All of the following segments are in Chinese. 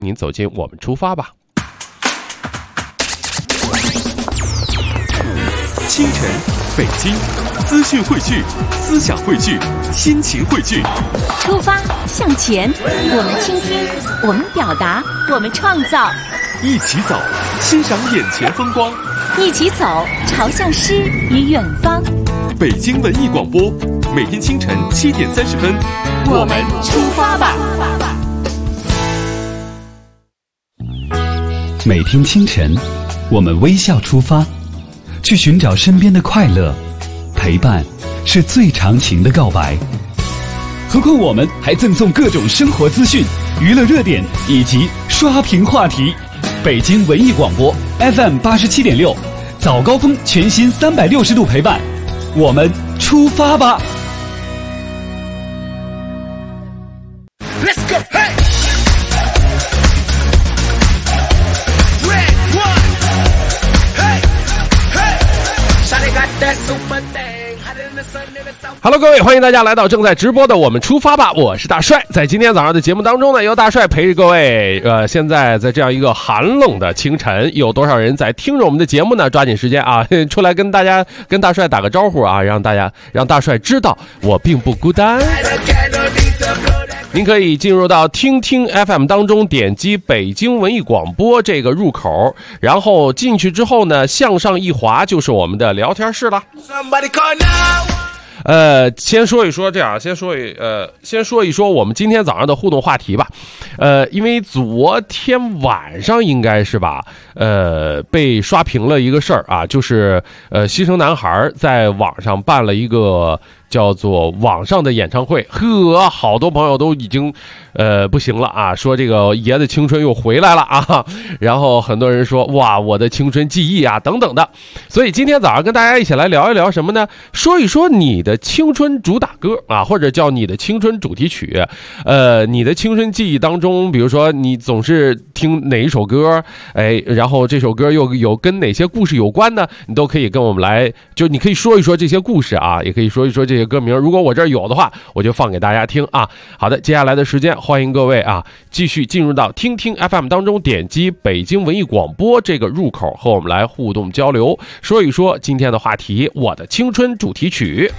您走进我们出发吧。 清晨，北京，资讯汇聚，思想汇聚，心情汇聚。 出发向前，我们倾听，我们表达，我们创造。 一起走，欣赏眼前风光。 一起走，朝向诗与远方。 北京文艺广播，每天清晨7点30分， 我们出发吧。 每天清晨，我们微笑出发，去寻找身边的快乐。陪伴是最长情的告白。何况我们还赠送各种生活资讯、娱乐热点以及刷屏话题。北京文艺广播 FM 87.6，早高峰全新360度陪伴，我们出发吧。 Hello， 各位，欢迎大家来到正在直播的我们出发吧，我是大帅。在今天早上的节目当中呢，由大帅陪着各位。现在在这样一个寒冷的清晨，有多少人在听着我们的节目呢？抓紧时间啊，出来跟大帅打个招呼啊，让大帅知道我并不孤单。您可以进入到听听 FM 当中，点击北京文艺广播这个入口，然后进去之后呢，向上一滑就是我们的聊天室了。先说一说我们今天早上的互动话题吧。因为昨天晚上应该是吧，被刷屏了一个事儿啊，就是西城男孩在网上办了一个叫做网上的演唱会，好多朋友都已经不行了啊，说这个爷的青春又回来了啊，然后很多人说哇，我的青春记忆啊等等的。所以今天早上跟大家一起来聊一聊什么呢？说一说你的青春主打歌啊，或者叫你的青春主题曲。你的青春记忆当中，比如说你总是听哪一首歌，然后这首歌又有跟哪些故事有关呢？你都可以跟我们来，就你可以说一说这些故事啊，也可以说一说这些歌名，如果我这儿有的话，我就放给大家听啊。好的，接下来的时间，欢迎各位啊，继续进入到听听 FM 当中，点击北京文艺广播这个入口，和我们来互动交流，说一说今天的话题，我的青春主题曲。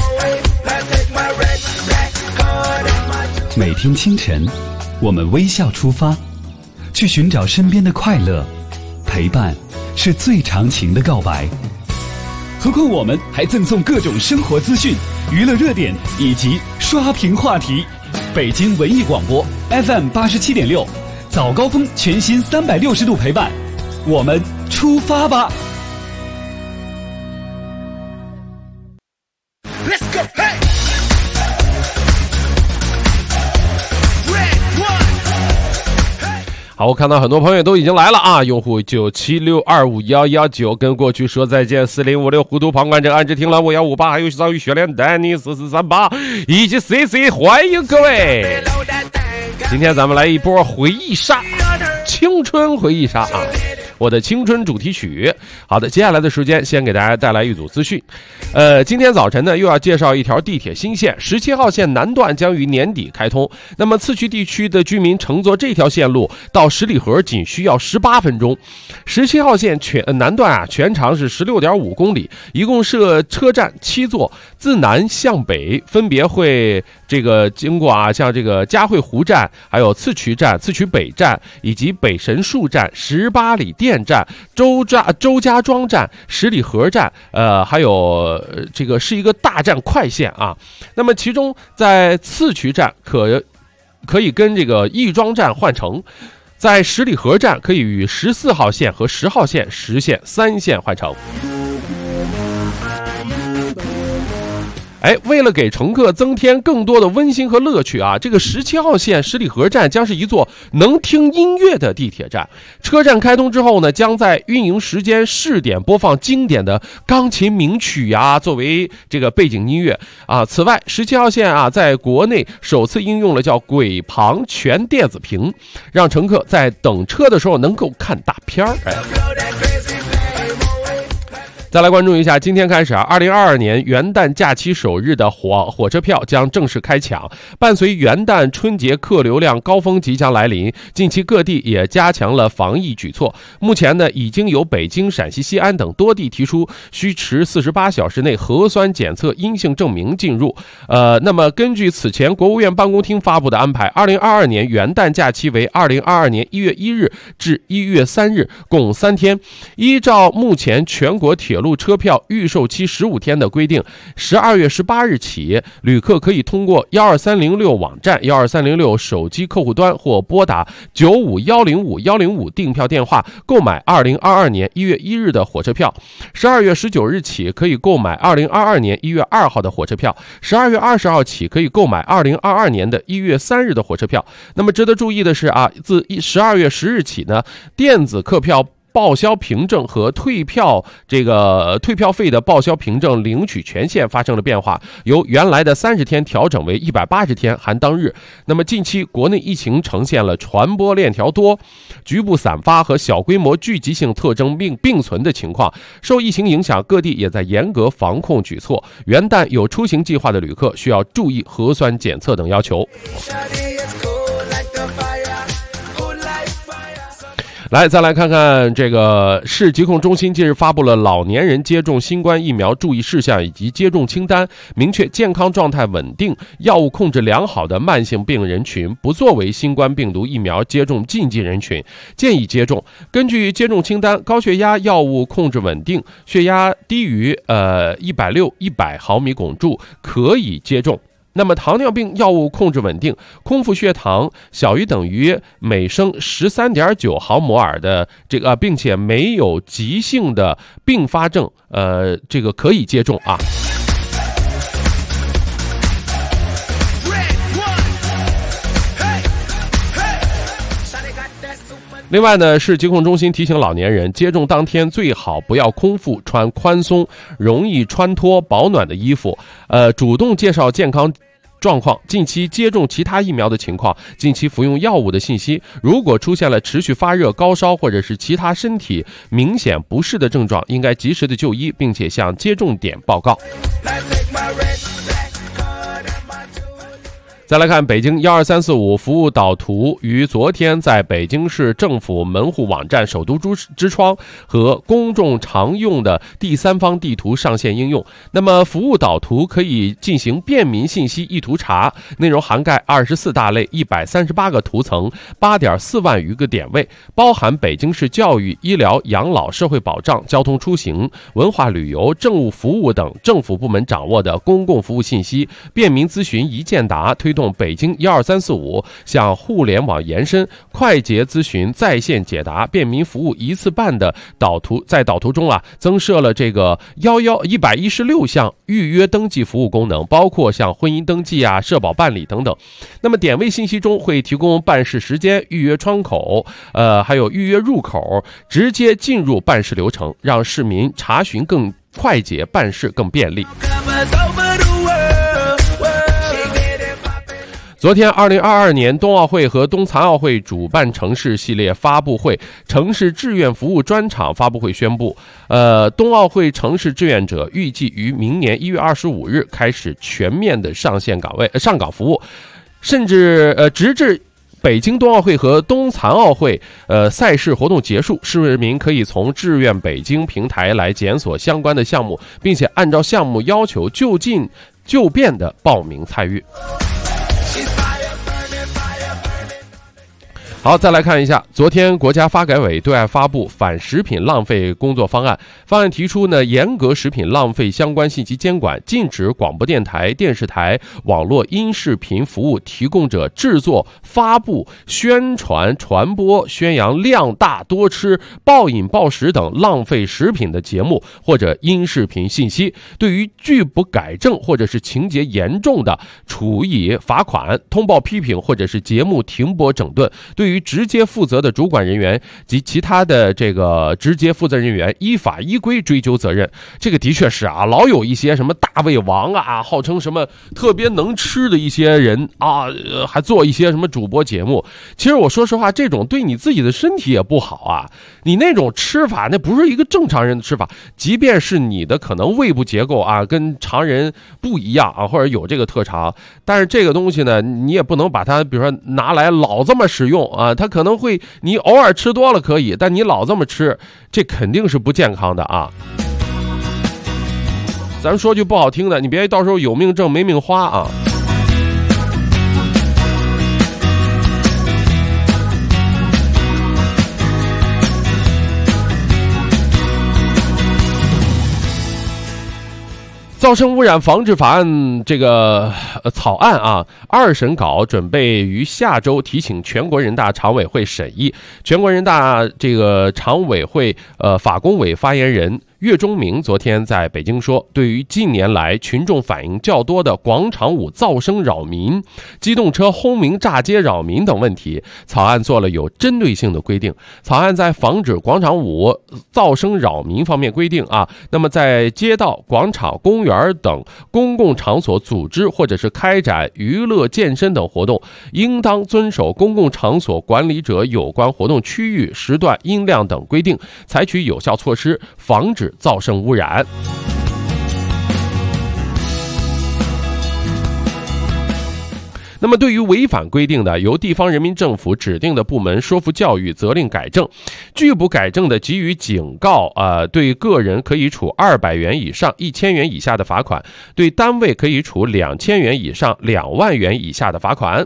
每天清晨，我们微笑出发，去寻找身边的快乐。陪伴是最长情的告白。何况我们还赠送各种生活资讯、娱乐热点以及刷屏话题。北京文艺广播 FM 87.6，早高峰全新360度陪伴，我们出发吧。 好，我看到很多朋友都已经来了啊！用户976251119跟过去说再见，4056糊涂旁观者安之听了5158，还有张宇雪莲丹尼4438以及 CC， 欢迎各位！今天咱们来一波回忆杀，青春回忆杀啊！我的青春主题曲。好的，接下来的时间先给大家带来一组资讯。今天早晨呢又要介绍一条地铁新线17号线南段将于年底开通。那么次区地区的居民乘坐这条线路到十里河仅需要18分钟。17号线南段啊，全长是16.5公里，一共设车站7座，自南向北分别会这个经过啊，像这个嘉惠湖站，还有次渠站、次渠北站以及北神树站、18里店站、周家庄站、十里河站，还有这个是一个大站快线啊。那么其中在次渠站可以跟这个亦庄站换乘，在十里河站可以与14号线和10号线实现3线换乘。为了给乘客增添更多的温馨和乐趣啊，这个17号线十里河站将是一座能听音乐的地铁站。车站开通之后呢，将在运营时间试点播放经典的钢琴名曲啊，作为这个背景音乐啊。此外，17号线啊，在国内首次应用了叫轨旁全电子屏，让乘客在等车的时候能够看大片儿。 再来关注一下，今天开始2022年元旦假期首日的火车票将正式开抢。伴随元旦春节客流量高峰即将来临，近期各地也加强了防疫举措。目前呢，已经有北京、陕西西安等多地提出需持48小时内核酸检测阴性证明进入。那么根据此前国务院办公厅发布的安排，2022年元旦假期为2022年1月1日至1月3日，共3天。依照目前全国铁路车票预售期15天的规定，12月18日起，旅客可以通过12306网站、12306手机客户端或拨打95105-105订票电话购买2022年1月1日的火车票。12月19日起可以购买2022年1月2号的火车票。12月20号起可以购买2022年的1月3日的火车票。那么值得注意的是自12月10日起呢，电子客票报销凭证和退票费的报销凭证领取权限发生了变化，由原来的30天调整为180天含当日。那么近期国内疫情呈现了传播链条多、局部散发和小规模聚集性特征并存的情况，受疫情影响，各地也在严格防控举措。元旦有出行计划的旅客需要注意核酸检测等要求。再来看看这个市疾控中心近日发布了老年人接种新冠疫苗注意事项以及接种清单，明确健康状态稳定、药物控制良好的慢性病人群不作为新冠病毒疫苗接种禁忌人群，建议接种。根据接种清单，高血压药物控制稳定，血压低于160/100毫米汞柱可以接种。那么糖尿病药物控制稳定，空腹血糖小于等于每升13.9毫摩尔的并且没有急性的并发症，可以接种啊。另外呢，市疾控中心提醒老年人，接种当天最好不要空腹，穿宽松、容易穿脱、保暖的衣服，主动介绍健康状况、近期接种其他疫苗的情况、近期服用药物的信息。如果出现了持续发热、高烧或者是其他身体明显不适的症状，应该及时的就医，并且向接种点报告。再来看北京12345服务导图于昨天在北京市政府门户网站首都之窗和公众常用的第三方地图上线应用。那么服务导图可以进行便民信息一图查，内容涵盖24大类、138个图层、8.4万余个点位，包含北京市教育、医疗、养老、社会保障、交通出行、文化旅游、政务服务等政府部门掌握的公共服务信息，便民咨询一键答，推动北京12345向互联网延伸，快捷咨询、在线解答、便民服务一次办的导图。在导图中增设了116项预约登记服务功能，包括像婚姻登记社保办理等等。那么点位信息中会提供办事时间、预约窗口，还有预约入口，直接进入办事流程，让市民查询更快捷，办事更便利。昨天2022年冬奥会和冬残奥会主办城市系列发布会城市志愿服务专场发布会宣布，冬奥会城市志愿者预计于明年1月25日开始全面的上岗服务，甚至直至北京冬奥会和冬残奥会赛事活动结束，市民可以从志愿北京平台来检索相关的项目，并且按照项目要求就近就便的报名参与。好，再来看一下，昨天国家发改委对外发布反食品浪费工作方案。方案提出呢，严格食品浪费相关信息监管，禁止广播电台、电视台、网络音视频服务提供者制作、发布、宣传、传播、宣扬量大多吃、暴饮暴食等浪费食品的节目或者音视频信息。对于拒不改正或者是情节严重的，处以罚款、通报批评或者是节目停播整顿。对对于直接负责的主管人员及其他的这个直接负责人员依法依规追究责任。这个的确是啊，老有一些什么大胃王啊，号称什么特别能吃的一些人啊，还做一些什么主播节目。其实我说实话，这种对你自己的身体也不好啊。你那种吃法，那不是一个正常人的吃法，即便是你的可能胃部结构啊跟常人不一样啊，或者有这个特长，但是这个东西呢，你也不能把它比如说拿来老这么使用啊，它可能会你偶尔吃多了可以，但你老这么吃，这肯定是不健康的啊。咱说句不好听的，你别到时候有命挣没命花啊。噪声污染防治法案这个草案啊，2审稿准备于下周提请全国人大常委会审议。全国人大这个常委会法工委发言人岳钟明昨天在北京说，对于近年来群众反映较多的广场舞噪声扰民、机动车轰鸣炸街扰民等问题，草案做了有针对性的规定。草案在防止广场舞噪声扰民方面规定啊，那么在街道、广场、公园等公共场所组织或者是开展娱乐、健身等活动，应当遵守公共场所管理者有关活动区域、时段、音量等规定，采取有效措施，防止噪声污染。那么对于违反规定的，由地方人民政府指定的部门说服教育，责令改正，拒不改正的给予警告对个人可以处200元以上1000元以下的罚款，对单位可以处2000元以上2万元以下的罚款。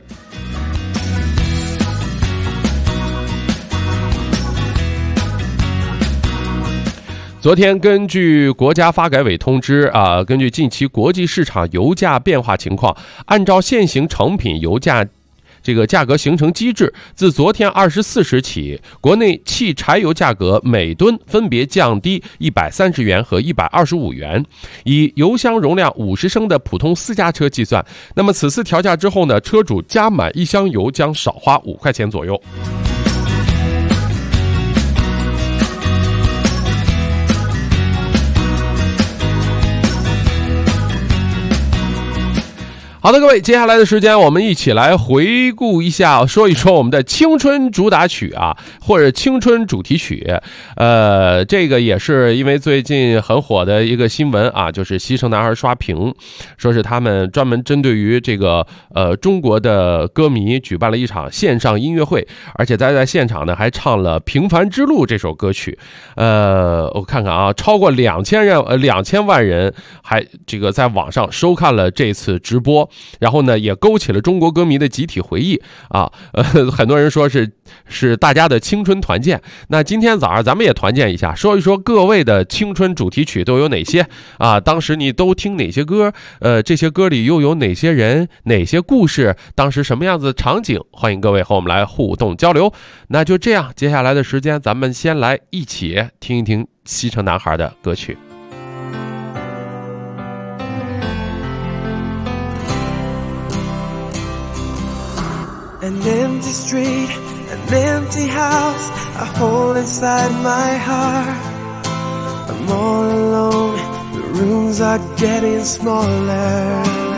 昨天根据国家发改委通知根据近期国际市场油价变化情况，按照现行成品油价这个价格形成机制，自昨天24时起，国内汽柴油价格每吨分别降低130元和125元。以油箱容量50升的普通私家车计算，那么此次调价之后呢，车主加满1箱油将少花5块钱左右。好的，各位，接下来的时间我们一起来回顾一下，说一说我们的青春主打曲啊，或者青春主题曲。这个也是因为最近很火的一个新闻啊，就是西城男孩刷屏，说是他们专门针对于这个中国的歌迷举办了一场线上音乐会，而且在现场呢还唱了《平凡之路》这首歌曲。我看看啊，超过2000万人还这个在网上收看了这次直播。然后呢，也勾起了中国歌迷的集体回忆啊，很多人说是大家的青春团建。那今天早上咱们也团建一下，说一说各位的青春主题曲都有哪些啊？当时你都听哪些歌？这些歌里又有哪些人、哪些故事？当时什么样子的场景？欢迎各位和我们来互动交流。那就这样，接下来的时间咱们先来一起听一听西城男孩的歌曲。 An empty street, an empty house, a hole inside my heart. I'm all alone, the rooms are getting smaller.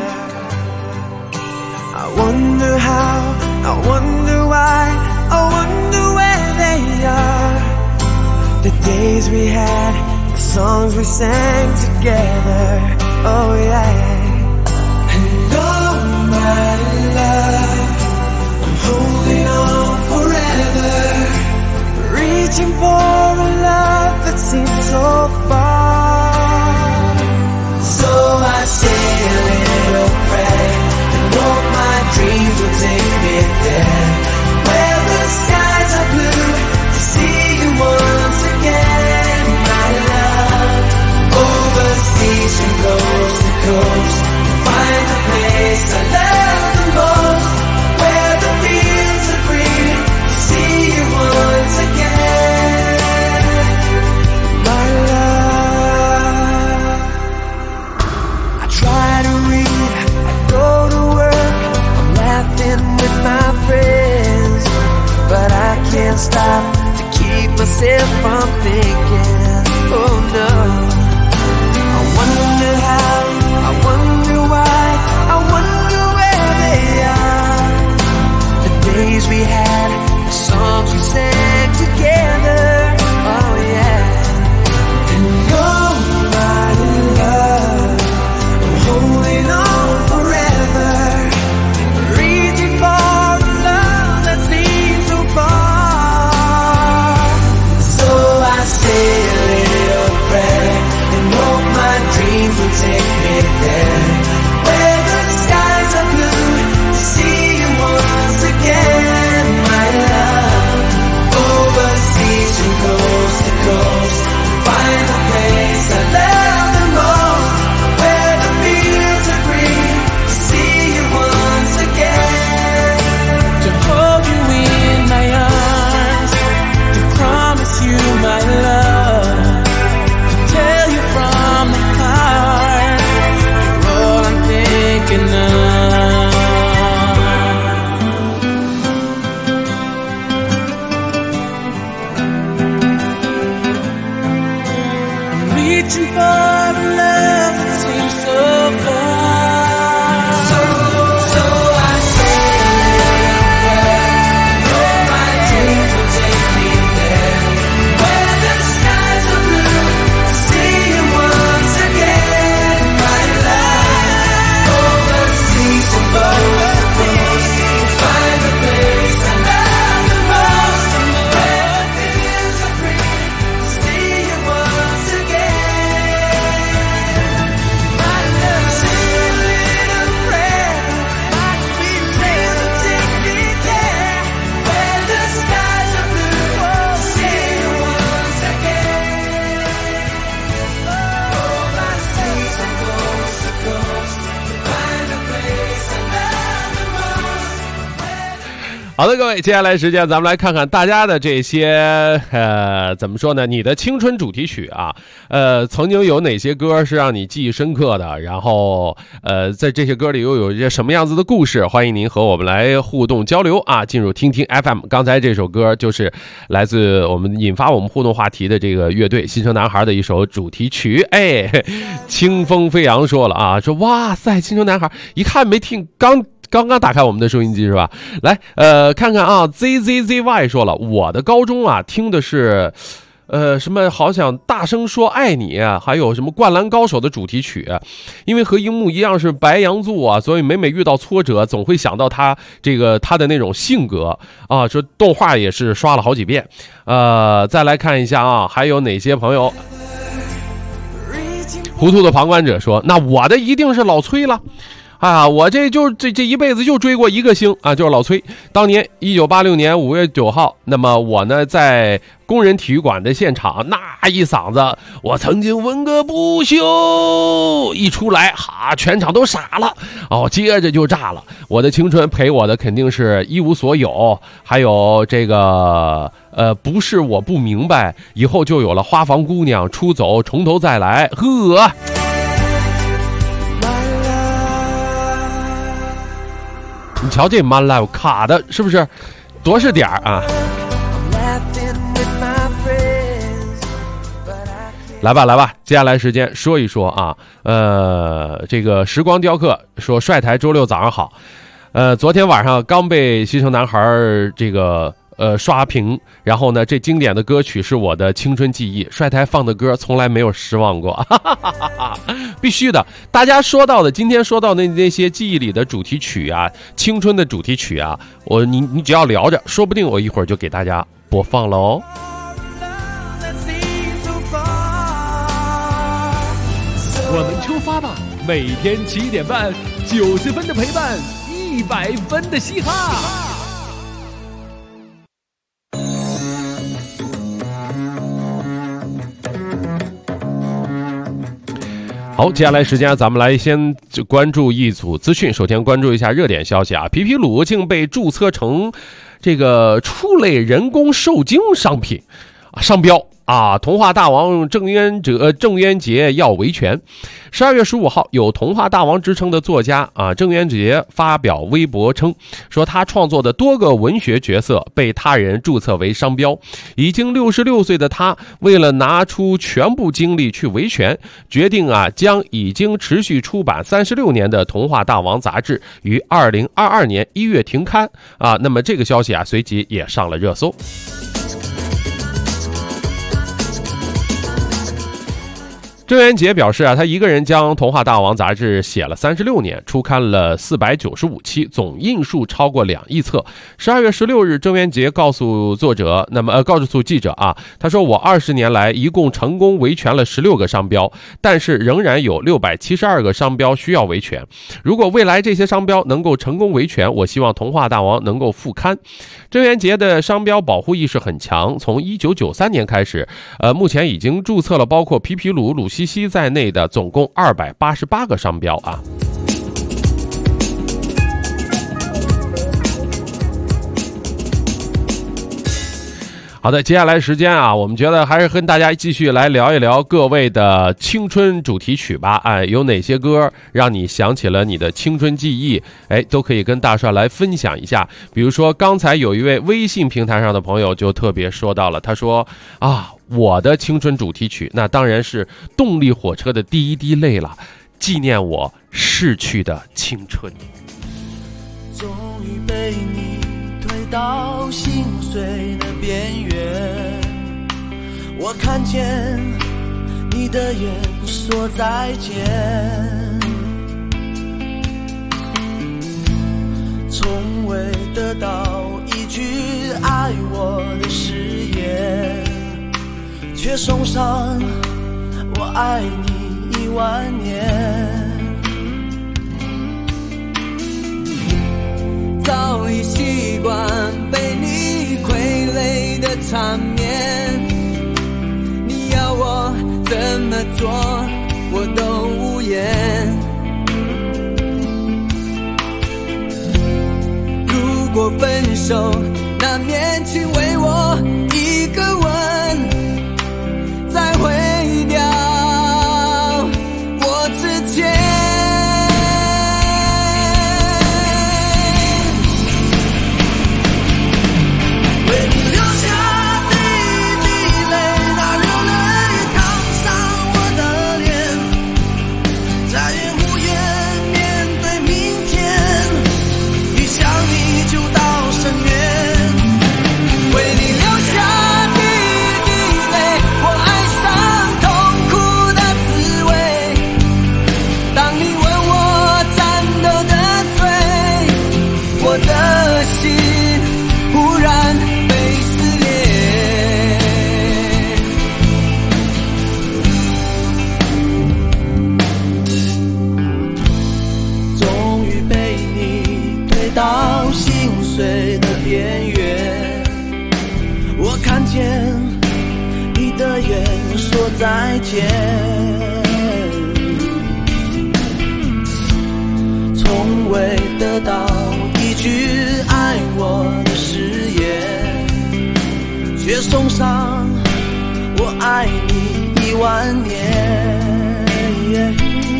I wonder how, I wonder why, I wonder where they are. The days we had, the songs we sang together, oh yeah. And oh my love,Holding on forever, reaching for a love that seems so far. So I say a little prayer and hope my dreams will take me there, where the skies are blue, to see you once again, my love. Overseas from coast to coast, to find the place I love the most.Once again can't stop to keep myself from thinking. Oh no, I wonder how, I wonder why, I wonder where they are. The days we had, the songs we sang together. Oh yeah. And you're my love, I'm holding on forever, reaching for a love that seems so far. So I say a little prayer and hope my dreams will take me there, where the skies are blue, to see you once again, my love. Overseas from coast to coast, to find the place I love the most, where the fields are green, to see you once again. To hold you in my arms, to promise you my love, to tell you from the heart, you're all I'm thinking of. I'm reaching for a love that seems so far. So I say a little prayer, hope my dreams will take me there, where the skies are blue, to see you once again, my love. Overseas and coast to coast, to find the place I love the most, where the fields are green, to see you once again, my love. Say a little prayer, my sweet dreams will take me there, where the skies are blue, to see you once again. Overseas and coast to coast, to find the place I love the most. 好的，各位，接下来时间咱们来看看大家的这些怎么说呢？你的青春主题曲啊，曾经有哪些歌是让你记忆深刻的？然后在这些歌里又有一些什么样子的故事？欢迎您和我们来互动交流啊！进入听听 FM， 刚才这首歌就是来自我们引发我们互动话题的这个乐队新生男孩的一首主题曲。哎，清风飞扬说了啊，说哇塞，新生男孩，一看没听刚刚打开我们的收音机是吧？来，看看啊 ，ZZZY 说了，我的高中啊听的是，什么好想大声说爱你，还有什么灌篮高手的主题曲，因为和樱木一样是白羊座啊，所以每遇到挫折，总会想到他的那种性格啊。说动画也是刷了好几遍，再来看一下啊，还有哪些朋友？糊涂的旁观者说，那我的一定是老崔了。啊，我这一辈子就追过一个星啊，就是老崔。当年1986年5月9号，那么我呢在工人体育馆的现场，那一嗓子我曾经闻个不休一出来，哈，全场都傻了哦，接着就炸了。我的青春陪我的肯定是一无所有，还有这个不是我不明白，以后就有了花房姑娘出走从头再来，呵。你瞧这 My Life 卡的是不是多是点啊？来吧，接下来时间说一说啊，这个时光雕刻说帅台周六早上好，昨天晚上刚被西城男孩这个刷屏，然后呢这经典的歌曲是我的青春记忆，帅台放的歌从来没有失望过，哈哈哈哈，必须的。大家说到的今天说到的那些记忆里的主题曲啊，青春的主题曲啊，你只要聊着，说不定我一会儿就给大家播放了哦。 我们出发吧，每天7点半，90分的陪伴，100分的嘻哈。 好，接下来时间咱们来先关注一组资讯。首先关注一下热点消息啊，皮皮鲁竟被注册成这个畜类人工受精商品啊，商标啊，童话大王郑渊洁要维权。12月15号，有童话大王之称的作家郑渊洁发表微博称，说他创作的多个文学角色被他人注册为商标。已经66岁的他，为了拿出全部精力去维权，决定将已经持续出版36年的童话大王杂志于2022年1月停刊那么这个消息随即也上了热搜。郑渊洁表示他一个人将《童话大王》杂志写了36年，出刊了495期，总印数超过2亿册。12月16日，郑渊洁告诉记者他说我20年来一共成功维权了16个商标，但是仍然有672个商标需要维权。如果未来这些商标能够成功维权，我希望《童话大王》能够复刊。郑渊洁的商标保护意识很强，从1993年开始，目前已经注册了包括皮皮鲁、鲁西西在内的总共288个商标好的，接下来时间我们觉得还是跟大家继续来聊一聊各位的青春主题曲吧。有哪些歌让你想起了你的青春记忆？都可以跟大帅来分享一下。比如说，刚才有一位微信平台上的朋友就特别说到了，他说我的青春主题曲那当然是动力火车的第一滴泪了，纪念我逝去的青春。 终于被你推到心碎的边缘，我看见你的眼说再见，从未得到一句爱我的誓言，却送上我爱你10000年。早已习惯被你傀儡的场面，你要我怎么做我都无言。如果分手难免，请为我一个吻，再毁掉我之前。到心碎的边缘，我看见你的眼说再见，从未得到一句爱我的誓言，却送上我爱你10000年。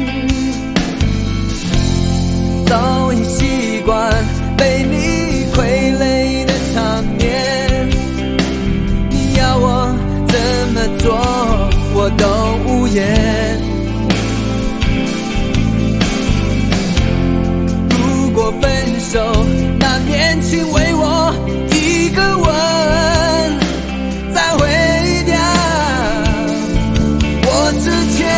早已习惯被你傀儡的场面，你要我怎么做我都无言。如果分手难免，请为我一个吻，再毁掉我之前。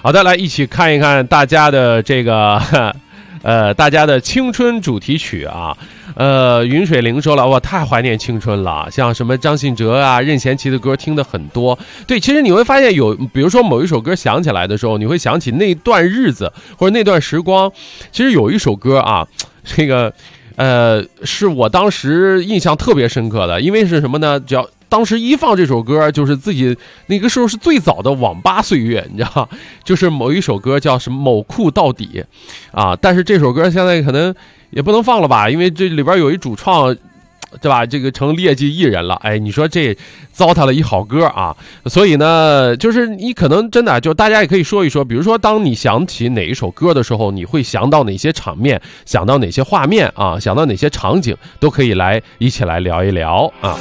好的，来一起看一看大家的这个大家的青春主题曲啊。云水灵说了，我太怀念青春了，像什么张信哲啊、任贤齐的歌听的很多。对，其实你会发现比如说某一首歌想起来的时候，你会想起那段日子或者那段时光。其实有一首歌啊，这个是我当时印象特别深刻的，因为是什么呢？只要当时一放这首歌，就是自己那个时候是最早的网吧岁月，你知道，就是某一首歌叫什么某酷到底啊，但是这首歌现在可能也不能放了吧，因为这里边有一主创，对吧？这个成劣迹艺人了，哎，你说这糟蹋了一好歌啊！所以呢，就是你可能真的就大家也可以说一说，比如说当你想起哪一首歌的时候，你会想到哪些场面，想到哪些画面啊，想到哪些场景，都可以一起来聊一聊啊。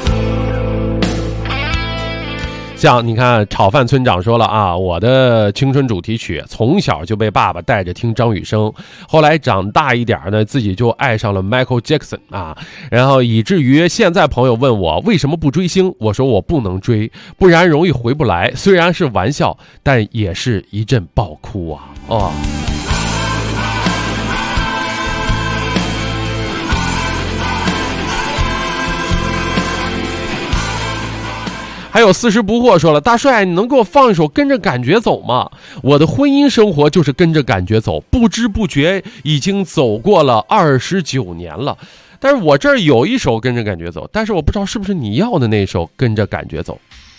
像你看炒饭村长说了啊，我的青春主题曲从小就被爸爸带着听张雨生，后来长大一点呢，自己就爱上了 Michael Jackson 啊，然后以至于现在朋友问我为什么不追星，我说我不能追，不然容易回不来，虽然是玩笑，但也是一阵爆哭啊。哦，还有四十不惑说了，大帅，你能给我放一首跟着感觉走吗？我的婚姻生活就是跟着感觉走，不知不觉已经走过了29年了。但是我这儿有一首跟着感觉走，但是我不知道是不是你要的那首跟着感觉走。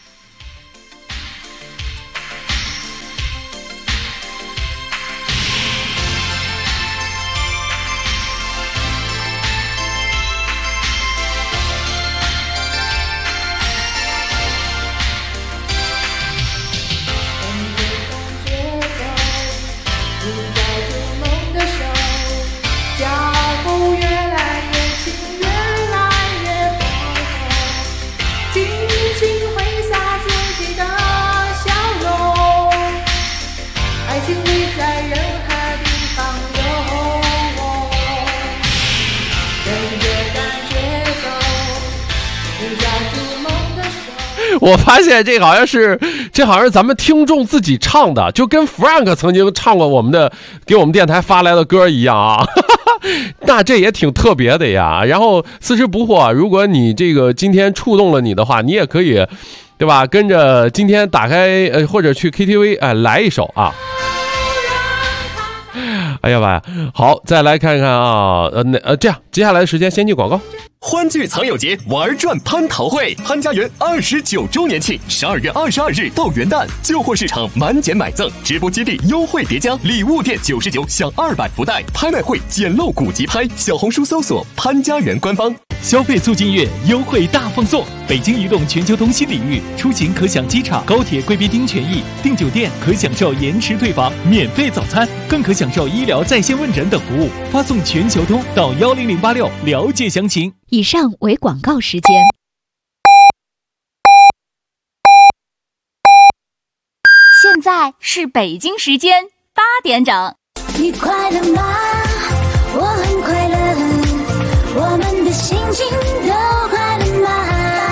我发现这好像是咱们听众自己唱的，就跟 Frank 曾经唱过给我们电台发来的歌一样啊。那这也挺特别的呀。然后四十不惑，如果你这个今天触动了你的话，你也可以，对吧？跟着今天打开或者去 KTV 来一首啊。哎呀妈呀！好，再来看看啊，这样接下来的时间先进广告。 欢聚藏友节玩转蟠桃会，潘家园29周年庆，12月22日到元旦，旧货市场满减买赠，直播基地优惠叠加，礼物店99享200福袋，拍卖会捡漏古籍拍，小红书搜索潘家园官方。 消费促进月优惠大放送，北京移动全球通新领域，出行可享机场、高铁贵宾厅权益，订酒店可享受延迟退房、免费早餐，更可享受医疗在线问诊等服务。发送全球通到10086了解详情。 以上为广告时间。 现在是北京时间8点整。 你快乐吗？我很快乐，我们的心情都快乐吗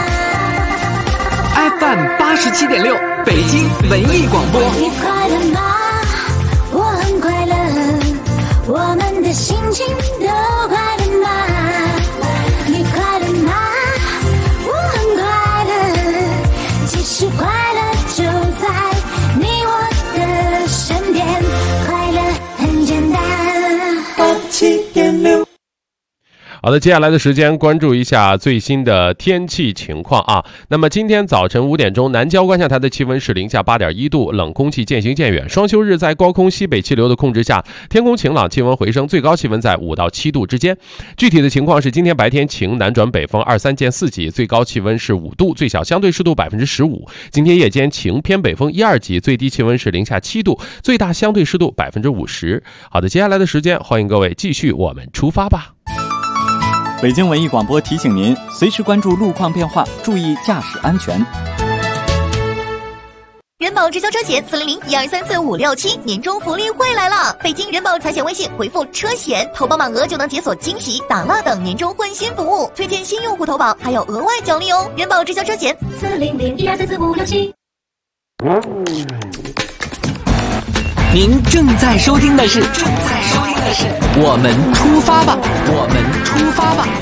？FM 87.6，北京文艺广播。 你快乐吗？我很快乐，我们的心情都快乐吗？你快乐吗？我很快乐，其实快乐就在你我的身边，快乐很简单。87.6。 好的，接下来的时间关注一下最新的天气情况啊。那么今天早晨5点钟，南郊观象台的气温是零下8.1度，冷空气渐行渐远。双休日在高空西北气流的控制下，天空晴朗，气温回升，最高气温在5到7度之间。具体的情况是，今天白天晴，南转北风23见4级，最高气温是5度，最小相对湿度15%。今天夜间晴，偏北风1、2级，最低气温是零下7度，最大相对湿度50%。好的，接下来的时间，欢迎各位继续我们出发吧。 北京文艺广播提醒您，随时关注路况变化，注意驾驶安全。 人保直销车险400-1234-567年终福利会来了！北京人保财险微信回复车险，投保满额就能解锁惊喜、打蜡等年终换新服务，推荐新用户投保还有额外奖励哦！人保直销车险400-1234-567。 您正在收听的是我们出发吧，我们出发吧。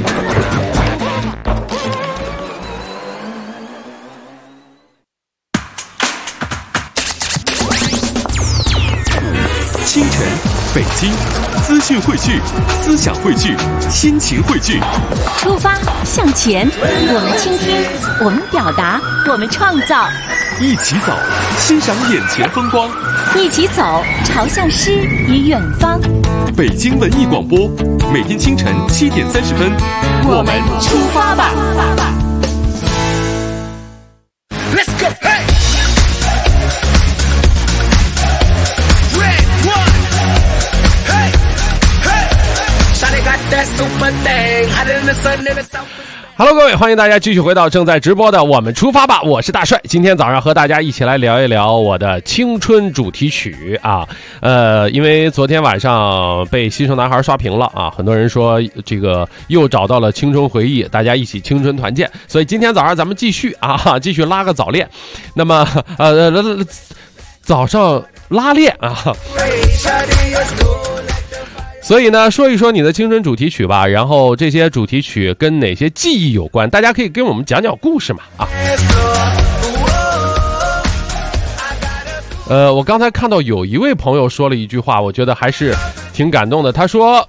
清晨，北京，资讯汇聚，思想汇聚，心情汇聚。 出发向前，我们倾听，我们表达，我们创造。 一起走，欣赏眼前风光。 一起走，朝向诗与远方。 北京文艺广播，每天清晨7点30分， 我们出发吧。 Let's go, hey! Hello， 各位，欢迎大家继续回到正在直播的《我们出发吧》，我是大帅。今天早上和大家一起来聊一聊我的青春主题曲啊。因为昨天晚上被新生男孩刷屏了啊，很多人说这个又找到了青春回忆，大家一起青春团建。所以今天早上咱们继续拉个早练。那么早上拉练啊。所以呢，说一说你的青春主题曲吧，然后这些主题曲跟哪些记忆有关，大家可以跟我们讲讲故事嘛啊。我刚才看到有一位朋友说了一句话，我觉得还是挺感动的。他说，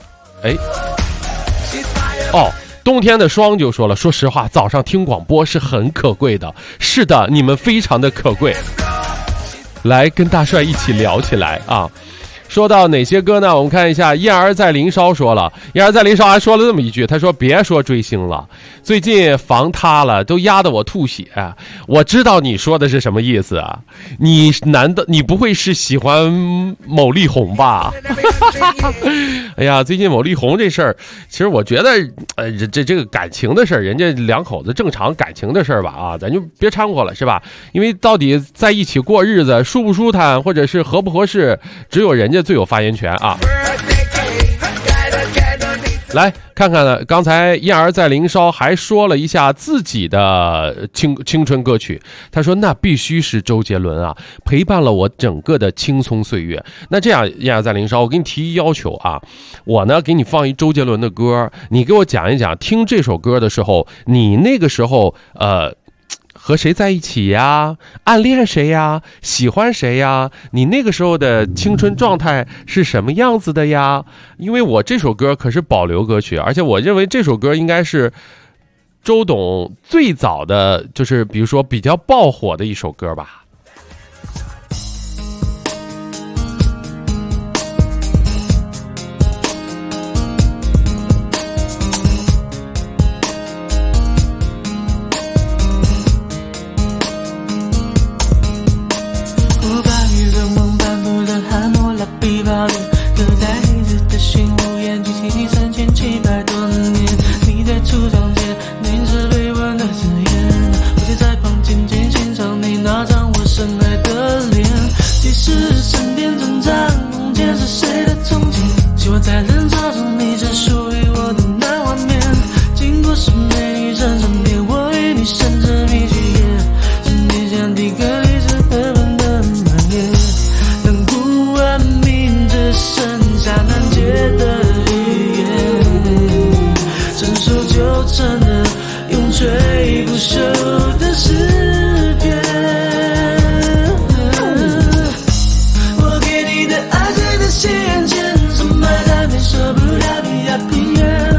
冬天的霜就说了，说实话，早上听广播是很可贵的。是的，你们非常的可贵。来跟大帅一起聊起来啊。说到哪些歌呢？我们看一下，燕儿在林梢说了，燕儿在林梢还说了这么一句，他说别说追星了，最近房塌了，都压得我吐血。我知道你说的是什么意思啊？难道你不会是喜欢某力宏吧？哎呀，最近某力宏这事儿，其实我觉得这个感情的事儿，人家两口子正常感情的事儿吧啊，咱就别掺和了，是吧？因为到底在一起过日子舒不舒坦，或者是合不合适，只有人家最有发言权啊！来看看呢，刚才燕儿在林梢还说了一下自己的青春歌曲，他说那必须是周杰伦啊，陪伴了我整个的青葱岁月。那这样，燕儿在林梢，我给你提一要求啊，我呢给你放一周杰伦的歌，你给我讲一讲，听这首歌的时候，你那个时候和谁在一起呀？暗恋谁呀？喜欢谁呀？你那个时候的青春状态是什么样子的呀？因为我这首歌可是保留歌曲，而且我认为这首歌应该是周董最早的，就是比如说比较爆火的一首歌吧。 刻在你的心无言，距离3700多年。你在出场前凝视对吻的字眼，我就在旁静静欣赏你那张我深爱的脸。即使身边挣扎，梦见是谁的憧憬，希望在人潮中你只属于我的那画面。经过是美丽人生变，我与你甚至比起夜，瞬间像第个历史课本的满眼。能不完明只剩下难解的语言，成熟就成了永垂不朽的诗篇。我给你的爱醉在夕阳前，深埋在没舍不得比亚平原。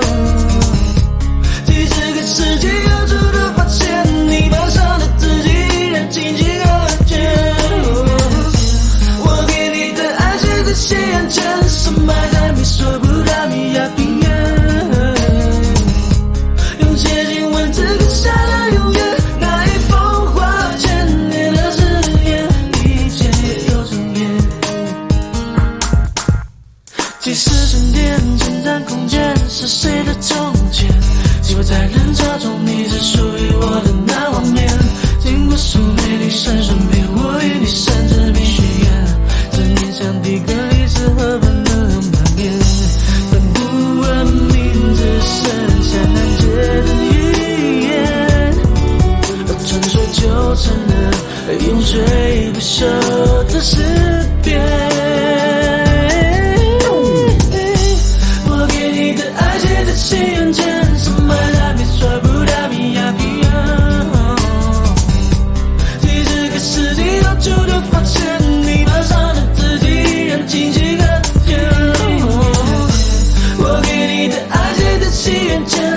几十个世纪有处都发现，你放上的自己依然清晰可见。夕阳前，深埋在没说不达米亚平原，用写进文字刻下了永远。那一封话千年的誓言，一切有尊严。即使沉淀承担空间是谁的从前，希望在人潮中你只属于我的那画面。经过数美丽山水面，我与你甚至比许愿。像第个历史课本的满眼，但不文明只剩下难解的语言，传说就成了永垂不朽的诗篇。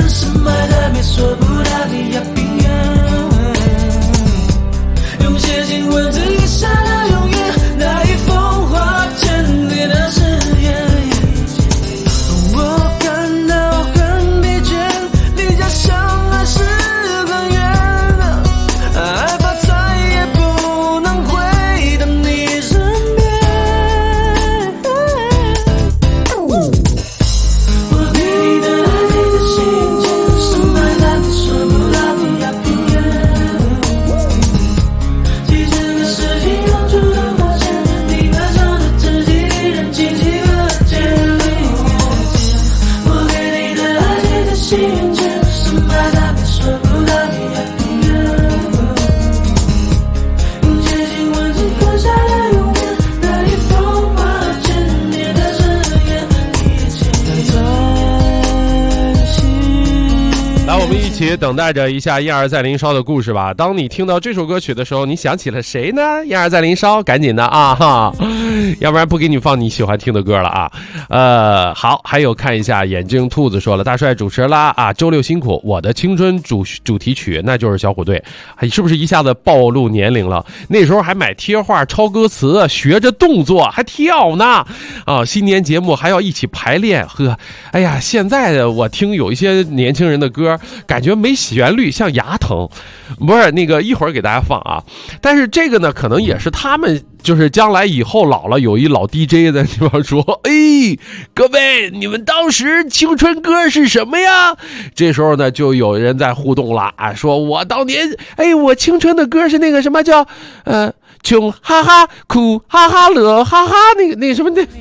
什么都没说不到你要平安，用写进文字写下了永远，那一封话沉淀的誓言。我感到很疲倦，离家乡还是很远，害怕再也不能回到你身边。我给你的爱，你的心间，什么都没说不到你要平安。其实这事情当初都发现，你伪装着自己，让亲戚可见。我给你的爱，你的心间，什么都没说不到你要平安。用写进文字刻下了永远，那一封话沉淀的誓言，一切都在心。 来，我们一起等待着一下燕儿在林梢的故事吧。当你听到这首歌曲的时候，你想起了谁呢？燕儿在林梢，赶紧的啊哈，要不然不给你放你喜欢听的歌了啊。好，还有看一下眼睛兔子说了，大帅主持啦啊，周六辛苦，我的青春主题曲那就是小虎队，是不是一下子暴露年龄了？那时候还买贴画抄歌词，学着动作还跳呢啊！新年节目还要一起排练，呵，哎呀，现在的我听有一些年轻人的歌，感觉没旋律，像牙疼。不是那个，一会儿给大家放啊。但是这个呢，可能也是他们就是将来以后老了，有一老 DJ 在地方说，哎，各位，你们当时青春歌是什么呀？这时候呢，就有人在互动了啊，说我当年，哎，我青春的歌是那个什么叫穷哈哈，苦哈哈，乐哈哈，那什么的。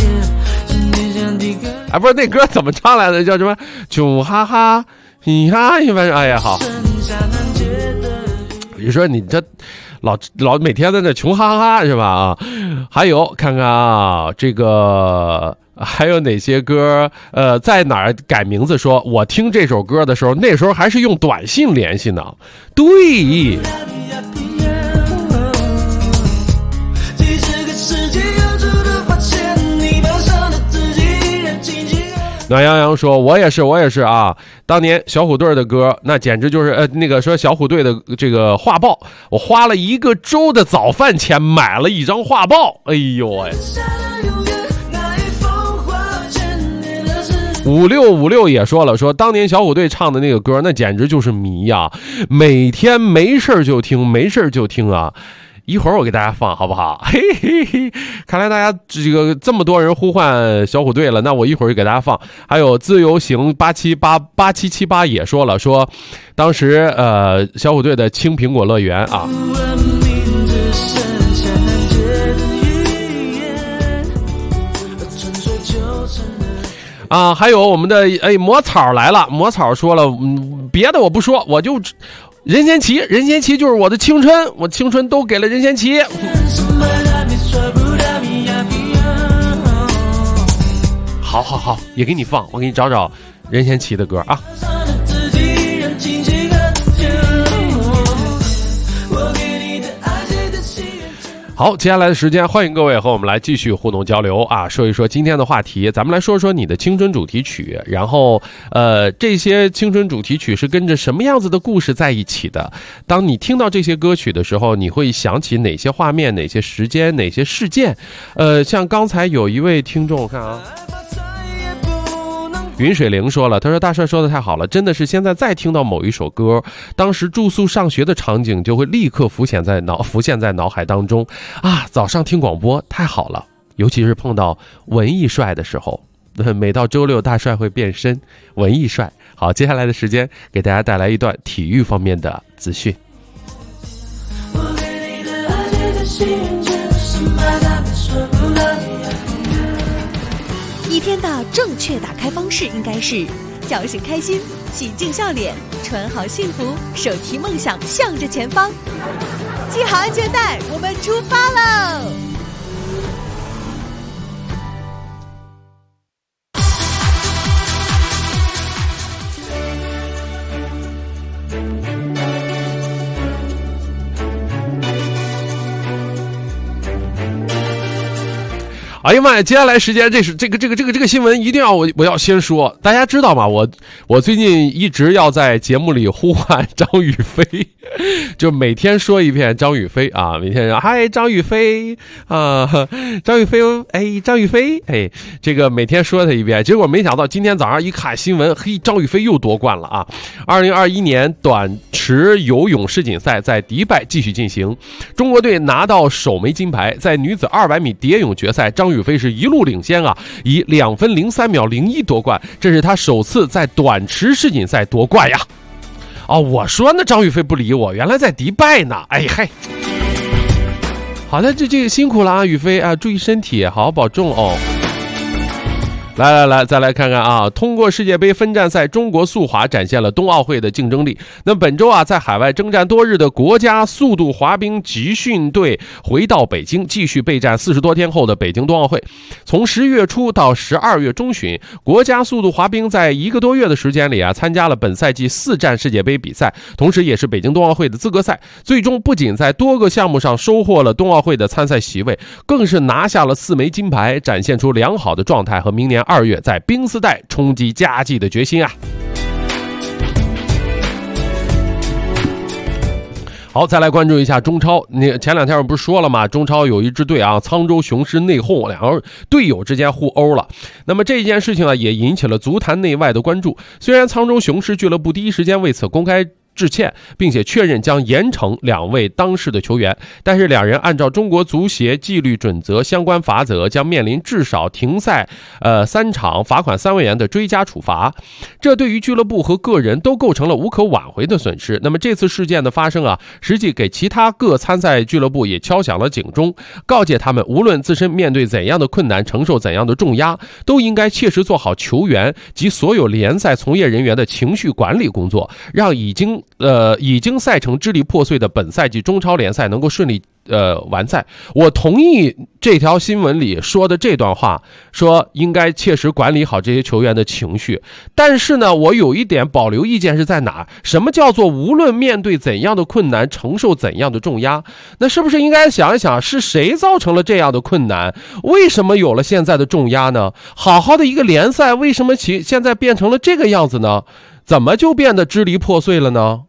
啊，不是那歌怎么唱来的？叫什么？穷哈哈，你哈，一般哎呀好。你说你这老每天在那穷哈哈是吧？啊，还有看看啊，这个还有哪些歌？在哪儿改名字说？我听这首歌的时候，那时候还是用短信联系呢。对。暖洋洋说，我也是啊，当年小虎队的歌那简直就是那个说小虎队的这个画报，我花了1个周的早饭钱买了一张画报。哎呦喂，5656也说了，说当年小虎队唱的那个歌那简直就是迷呀，每天没事就听啊。一会儿我给大家放好不好？嘿嘿嘿，看来大家这么多人呼唤小虎队了，那我一会儿就给大家放。还有自由行8778也说了，说当时小虎队的青苹果乐园啊。啊，还有我们的魔草来了，魔草说了，别的我不说，我就任贤齐就是我的青春，我青春都给了任贤齐。好，也给你放，我给你找找任贤齐的歌啊。好，接下来的时间，欢迎各位和我们来继续互动交流啊，说一说今天的话题，咱们来说说你的青春主题曲，然后这些青春主题曲是跟着什么样子的故事在一起的？当你听到这些歌曲的时候，你会想起哪些画面、哪些时间、哪些事件？像刚才有一位听众，我看啊。云水灵说了，他说大帅说的太好了，真的是现在再听到某一首歌，当时住宿上学的场景就会立刻浮现在脑海当中啊！早上听广播太好了，尤其是碰到文艺帅的时候，每到周六大帅会变身文艺帅。好，接下来的时间给大家带来一段体育方面的资讯。 一天的正确打开方式应该是叫声开心，洗净笑脸，穿好幸福，手提梦想向着前方，系好安全带，我们出发喽！ 哎呀妈呀！接下来时间，这个新闻一定要我要先说，大家知道吗？我最近一直要在节目里呼唤张雨霏，就每天说一遍张雨霏啊，每天说嗨张雨霏啊，张雨霏哎，张雨霏哎，这个每天说他一遍。结果没想到今天早上一看新闻，嘿，张雨霏又夺冠了啊！2021年短池游泳世锦赛在迪拜继续进行，中国队拿到首枚金牌，在女子200米蝶泳决赛，张雨霏是一路领先啊，以2分03秒01夺冠，这是她首次在短池世锦赛夺冠呀！哦，我说那张雨霏不理我，原来在迪拜呢。哎嗨，好的，这个辛苦了啊，雨霏啊，注意身体，好好保重哦。来，再来看看啊！通过世界杯分站赛，中国速滑展现了冬奥会的竞争力。那本周啊，在海外征战多日的国家速度滑冰集训队回到北京，继续备战40多天后的北京冬奥会。从10月初到12月中旬，国家速度滑冰在1个多月的时间里啊，参加了本赛季4站世界杯比赛，同时也是北京冬奥会的资格赛。最终不仅在多个项目上收获了冬奥会的参赛席位，更是拿下了4枚金牌，展现出良好的状态和明年2月在冰丝带冲击佳绩的决心啊！好，再来关注一下中超。那前两天我不是说了吗？中超有一支队啊，沧州雄狮内讧，两个队友之间互殴了。那么这件事情啊，也引起了足坛内外的关注。虽然沧州雄狮俱乐部第一时间为此公开致歉，并且确认将严惩2位当事的球员，但是两人按照中国足协纪律准则相关法则，将面临至少停赛3场、罚款3万元的追加处罚。这对于俱乐部和个人都构成了无可挽回的损失。那么这次事件的发生啊，实际给其他各参赛俱乐部也敲响了警钟，告诫他们无论自身面对怎样的困难，承受怎样的重压，都应该切实做好球员及所有联赛从业人员的情绪管理工作，让已经赛程支离破碎的本赛季中超联赛能够顺利完赛。我同意这条新闻里说的这段话，说应该切实管理好这些球员的情绪。但是呢，我有一点保留意见是在哪？什么叫做无论面对怎样的困难，承受怎样的重压？那是不是应该想一想，是谁造成了这样的困难？为什么有了现在的重压呢？好好的一个联赛，为什么现在变成了这个样子呢？怎么就变得支离破碎了呢？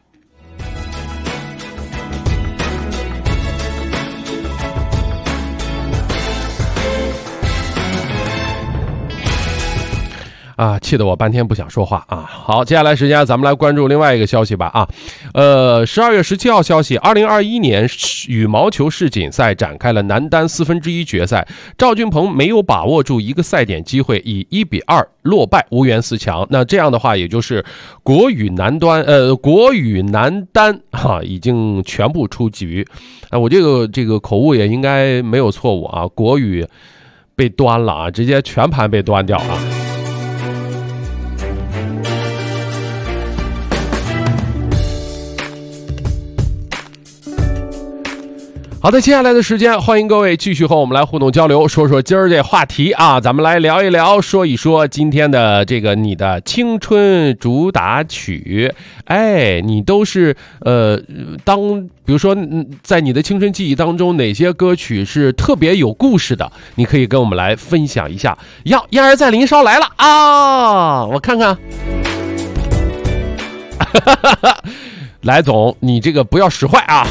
啊，气得我半天不想说话啊！好，接下来时间咱们来关注另外一个消息吧啊，12月17号消息，2021年羽毛球世锦赛展开了男单1/4决赛，赵俊鹏没有把握住一个赛点机会，以1-2落败，无缘4强。那这样的话，也就是国羽男单已经全部出局。我这个口误也应该没有错误啊，国羽被端了啊，直接全盘被端掉啊。好的，接下来的时间，欢迎各位继续和我们来互动交流，说说今儿这话题啊，咱们来聊一聊，说一说今天的这个你的青春主打曲。哎，你都是比如说在你的青春记忆当中，哪些歌曲是特别有故事的？你可以跟我们来分享一下。燕儿在林梢来了啊，我看看。来总，你这个不要使坏啊。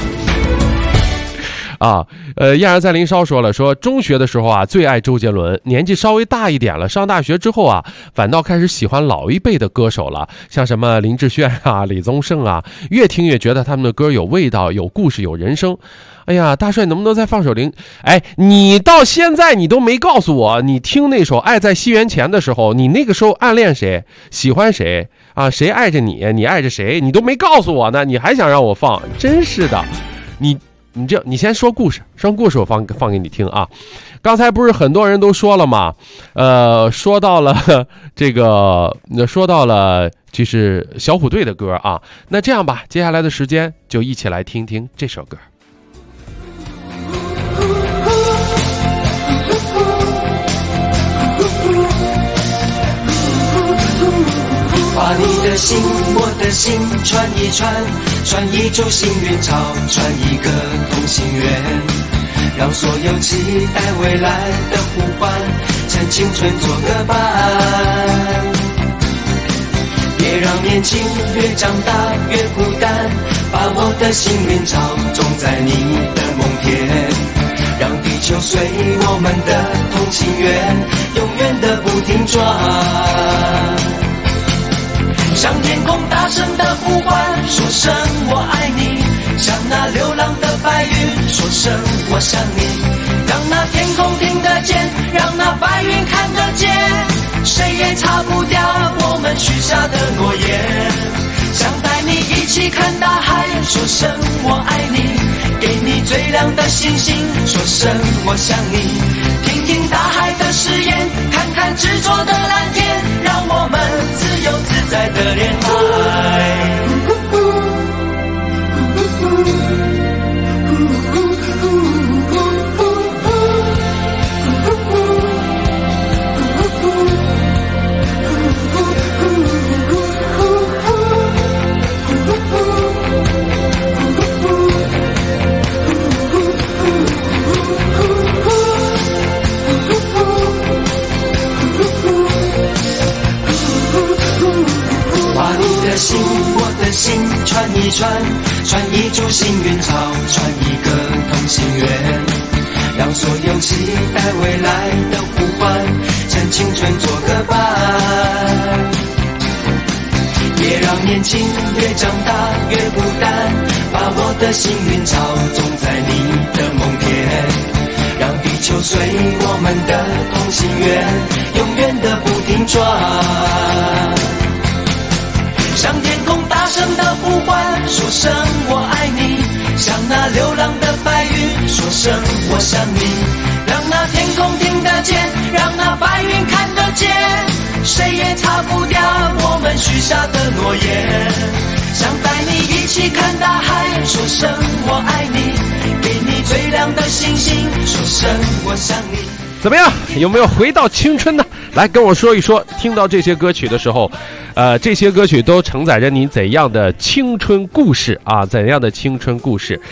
燕儿在林梢说中学的时候啊，最爱周杰伦，年纪稍微大一点了，上大学之后啊，反倒开始喜欢老一辈的歌手了，像什么林志炫啊、李宗盛啊，越听越觉得他们的歌有味道、有故事、有人生。哎呀，大帅能不能再放首哎，你到现在你都没告诉我，你听那首《爱在西元前》的时候，你那个时候暗恋谁，喜欢谁啊？谁爱着你，你爱着谁，你都没告诉我呢，你还想让我放？真是的，你先说故事，我放给你听啊。刚才不是很多人都说了吗？说到了就是小虎队的歌啊。那这样吧，接下来的时间就一起来听听这首歌。 把你的心，我的心串一串，串一株幸运草，串一个同心圆。 让所有期待未来的呼唤趁青春做个伴。别让年轻越长大越孤单，把我的幸运草种在你的梦田，让地球随我们的同心圆永远的不停转。向天空大声的呼唤，说声我爱你，向那流浪的白云说声我想你，让那天空听得见，让那白云看得见，谁也擦不掉我们许下的诺言。想带你一起看大海，说声我爱你，给你最亮的星星，说声我想你，听听大海的誓言，看看执着的蓝天，让我们自由自在的恋爱。心，我的心串一串，串一株幸运草，串一个同心圆，让所有期待未来的呼唤趁青春做个伴。别让年轻越长大越孤单，把我的幸运草种在你的梦田，让地球随我们的同心圆永远的不停转。向天空大声的呼唤，说声我爱你，向那流浪的白云说声我想你，让那天空听得见，让那白云看得见，谁也擦不掉我们许下的诺言。想带你一起看大海，说声我爱你，给你最亮的星星，说声我想你。 怎么样？有没有回到青春呢？来跟我说一说，听到这些歌曲的时候，这些歌曲都承载着你怎样的青春故事啊？怎样的青春故事？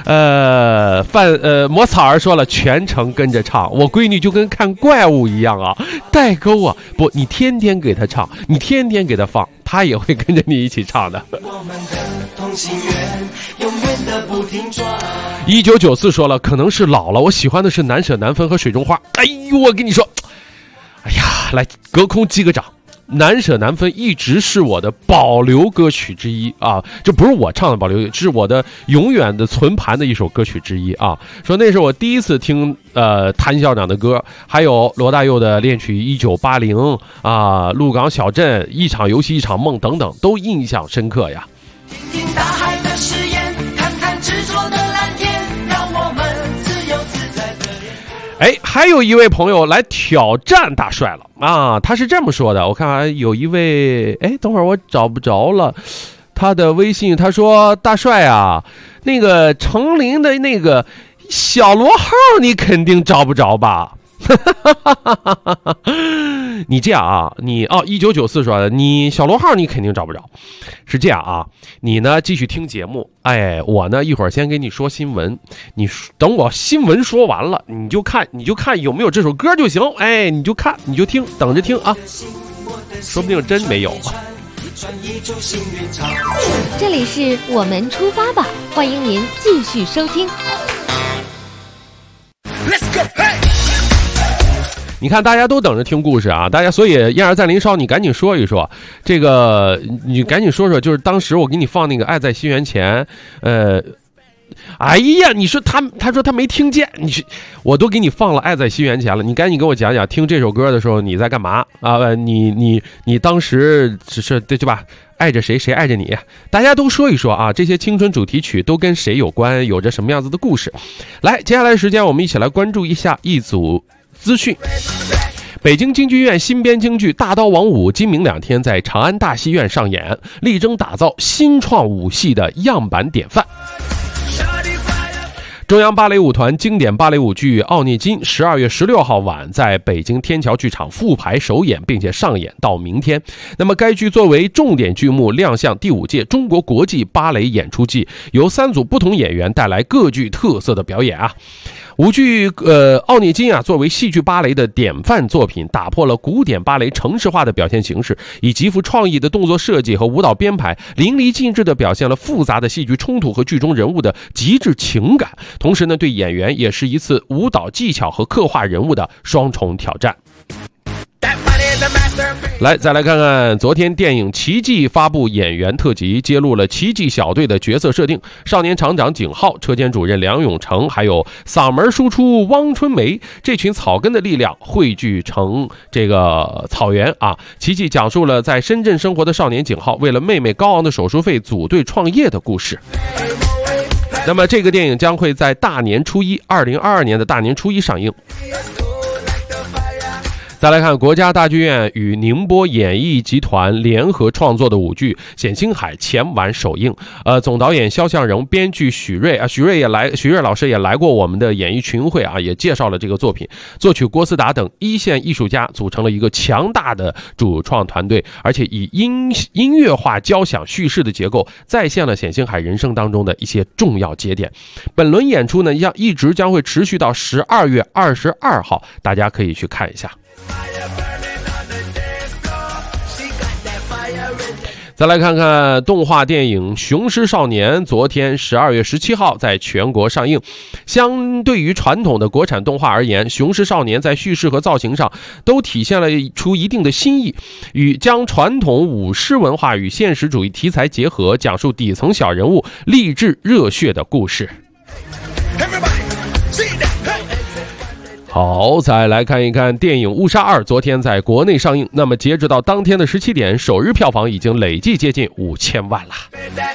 抹草儿说了，全程跟着唱，我闺女就跟看怪物一样啊，代沟啊！不，你天天给她唱，你天天给她放，她也会跟着你一起唱的。 我们的同心圆永远的不停转。 1994说了，可能是老了，我喜欢的是难舍难分和水中花。哎呦，我跟你说，哎呀，来隔空击个掌。难舍难分一直是我的保留歌曲之一啊，这不是我唱的保留，是我的永远的存盘的一首歌曲之一啊。说那是我第一次听谭校长的歌，还有罗大佑的恋曲1980啊，鹿港小镇一场游戏一场梦等等，都印象深刻呀。 听听大海的誓言，看看执着的蓝天，让我们自由自在的恋爱。 哎，还有一位朋友来挑战大帅了啊！他是这么说的，我看还有一位，哎，等会儿我找不着了他的微信。他说：“大帅啊，那个程琳的那个小罗号你肯定找不着吧？”你这样啊，你1994说的，你小罗号你肯定找不着。是这样啊，你呢继续听节目，哎，我呢一会儿先给你说新闻，你等我新闻说完了，你就看有没有这首歌就行，哎，你就看你就听，等着听啊，说不定真没有。 这里是我们出发吧，欢迎您继续收听。 Let's go, hey! 你看大家都等着听故事啊，大家所以燕儿在林梢你赶紧说一说这个，你赶紧说说，就是当时我给你放那个爱在西元前，哎呀，你说他说他没听见，我都给你放了爱在西元前了，你赶紧给我讲讲听这首歌的时候你在干嘛啊？你当时只是对吧？爱着谁，谁爱着你？大家都说一说啊，这些青春主题曲都跟谁有关，有着什么样子的故事？来，接下来的时间我们一起来关注一下一组资讯。北京京剧院新编京剧《大刀王五》今明2天在长安大戏院上演，力争打造新创武戏的样板典范。中央芭蕾舞团经典芭蕾舞剧《奥涅金》12月16号晚在北京天桥剧场复排首演，并且上演到明天。那么该剧作为重点剧目亮相第5届中国国际芭蕾演出季，由3组不同演员带来各具特色的表演啊。 舞剧奥涅金啊，作为戏剧芭蕾的典范作品，打破了古典芭蕾程式化的表现形式，以极富创意的动作设计和舞蹈编排，淋漓尽致地表现了复杂的戏剧冲突和剧中人物的极致情感。同时呢，对演员也是一次舞蹈技巧和刻画人物的双重挑战。来，再来看看昨天电影《奇迹》发布演员特辑，揭露了奇迹小队的角色设定。少年厂长景浩、车间主任梁永成，还有嗓门输出汪春梅，这群草根的力量汇聚成这个草原啊！奇迹讲述了在深圳生活的少年景浩为了妹妹高昂的手术费组队创业的故事。那么这个电影将会在大年初一，2022年的大年初一上映。再来看国家大剧院与宁波演艺集团联合创作的舞剧《冼星海》前晚首映。总导演肖向荣，编剧许瑞老师也来过我们的演艺群会啊，也介绍了这个作品。作曲郭思达等一线艺术家组成了一个强大的主创团队，而且以音乐化交响叙事的结构，再现了冼星海人生当中的一些重要节点。本轮演出呢，一直将会持续到12月22号，大家可以去看一下。再来看看动画电影《雄狮少年》，昨天12月17号在全国上映。相对于传统的国产动画而言，《雄狮少年》在叙事和造型上都体现了出一定的新意，将传统舞狮文化与现实主义题材结合，讲述底层小人物励志热血的故事。好，再来看一看电影《误杀2》，昨天在国内上映。那么截止到当天的17点，首日票房已经累计接近5000万了。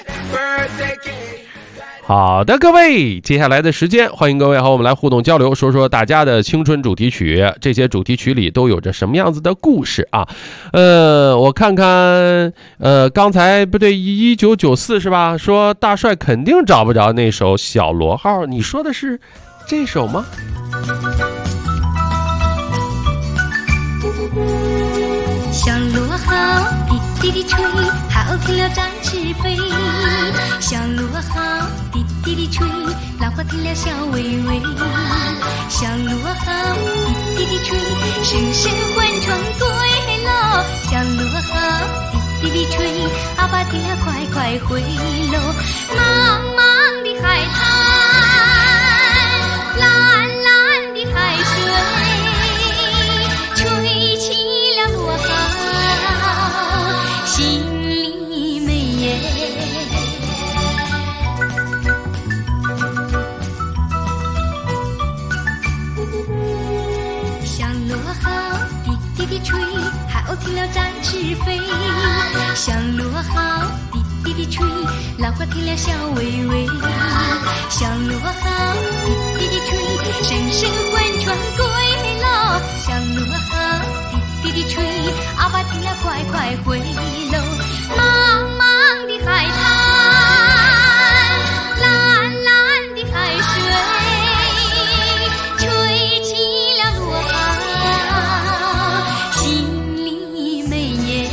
好的，各位，接下来的时间，欢迎各位和我们来互动交流，说说大家的青春主题曲，这些主题曲里都有着什么样子的故事啊？我看看，刚才不对，1994是吧？说大帅肯定找不着那首小螺号，你说的是这首吗？ 小螺号滴滴滴吹，好听了展翅飞。小螺号滴滴滴吹，浪花听了笑微微。小螺号滴滴滴吹，声声唤船归喽。小螺号滴滴滴吹，阿爸听了快快回喽。茫茫的海滩，蓝蓝的海水，吹起了螺号，心里美耶。小螺号滴滴滴吹，好听了展翅飞。小螺号滴滴滴吹，浪花听了笑微微。小螺号滴滴滴吹，声声唤船归喽。小螺号滴滴滴吹，阿爸听了快快回喽。茫茫的海滩，蓝蓝的海水，吹起了螺号，心里美耶。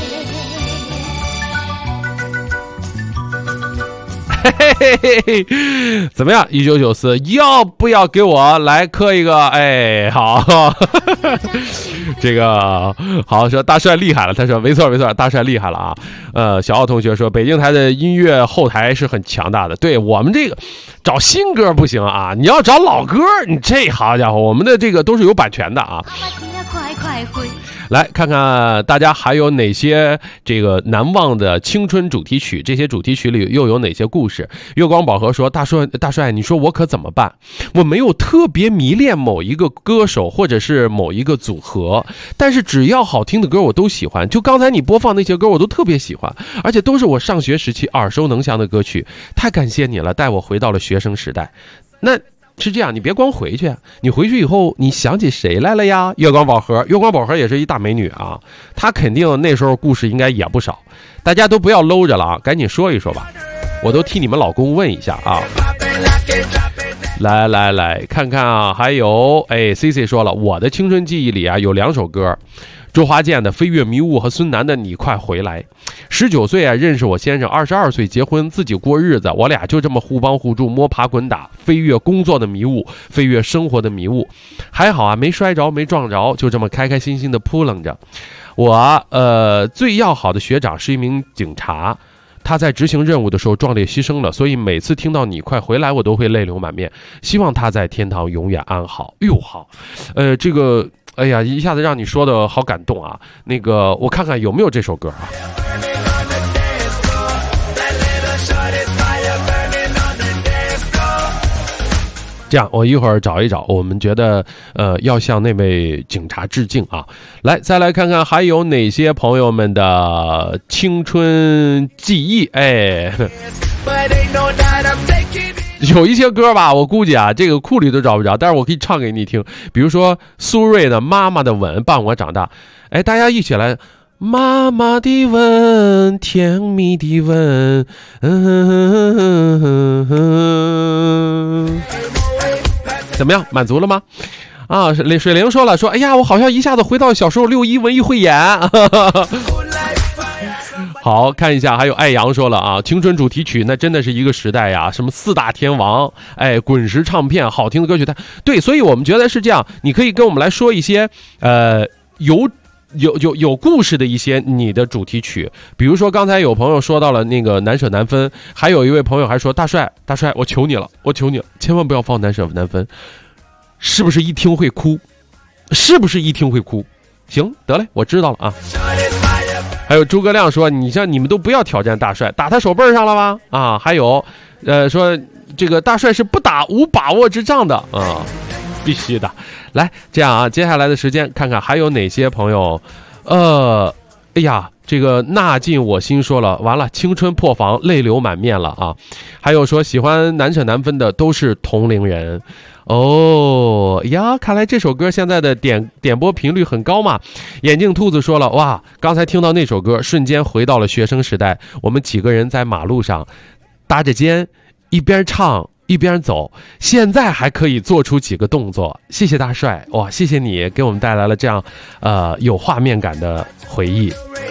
嘿嘿嘿嘿，怎么样？1994，要不要给我来磕一个？哎，好，这个好说大帅厉害了。他说没错没错，大帅厉害了啊。小奥同学说北京台的音乐后台是很强大的，对我们这个找新歌不行啊，你要找老歌，你这好家伙，我们的这个都是有版权的啊。来看看大家还有哪些这个难忘的青春主题曲，这些主题曲里又有哪些故事？月光宝盒说大帅你说我可怎么办？我没有特别迷恋某一个歌手或者是某一个组合，但是只要好听的歌我都喜欢，就刚才你播放那些歌我都特别喜欢，而且都是我上学时期耳熟能详的歌曲。太感谢你了，带我回到了学生时代。那是这样，你别光回去，你回去以后你想起谁来了呀？月光宝盒也是一大美女啊，她肯定那时候故事应该也不少。大家都不要搂着了啊，赶紧说一说吧，我都替你们老公问一下啊。来看看啊，还有CC 说了，我的青春记忆里啊有2首歌， 周华健的《飞跃迷雾》和孙楠的《你快回来》。19岁啊，认识我先生，22岁结婚，自己过日子，我俩就这么互帮互助，摸爬滚打，飞跃工作的迷雾，飞跃生活的迷雾。还好啊，没摔着，没撞着，就这么开开心心的扑棱着。我最要好的学长是一名警察，他在执行任务的时候壮烈牺牲了，所以每次听到你快回来，我都会泪流满面，希望他在天堂永远安好。哟好，这个哎呀，一下子让你说的好感动啊。那个我看看有没有这首歌啊。这样，我一会儿找一找，我们觉得要向那位警察致敬啊。来，再来看看还有哪些朋友们的青春记忆。哎，有一些歌吧，我估计啊，这个库里都找不着，但是我可以唱给你听。比如说苏芮的《妈妈的吻伴我长大》。哎，大家一起来。妈妈的吻，甜蜜的吻，怎么样？满足了吗？啊，水灵说了，说，哎呀，我好像一下子回到小时候6·1文艺汇演。好，看一下，还有爱阳说了啊，青春主题曲那真的是一个时代呀，什么4大天王，哎，滚石唱片，好听的歌曲对，所以我们觉得是这样，你可以跟我们来说一些有故事的一些你的主题曲，比如说刚才有朋友说到了那个难舍难分，还有一位朋友还说大帅，我求你了，千万不要放难舍难分，是不是一听会哭？行，得嘞，我知道了啊。还有诸葛亮说，你们都不要挑战大帅，打他手背上了吧？啊，还有说这个大帅是不打无把握之仗的啊。必须的。来，这样啊，接下来的时间看看还有哪些朋友哎呀，这个纳进我心说了，完了，青春破防，泪流满面了啊。还有说喜欢难舍难分的都是同龄人。哦呀，看来这首歌现在的点播频率很高嘛。眼镜兔子说了，哇，刚才听到那首歌，瞬间回到了学生时代，我们几个人在马路上搭着肩，一边唱一边走，现在还可以做出几个动作。谢谢大帅，哇，谢谢你给我们带来了这样有画面感的回忆。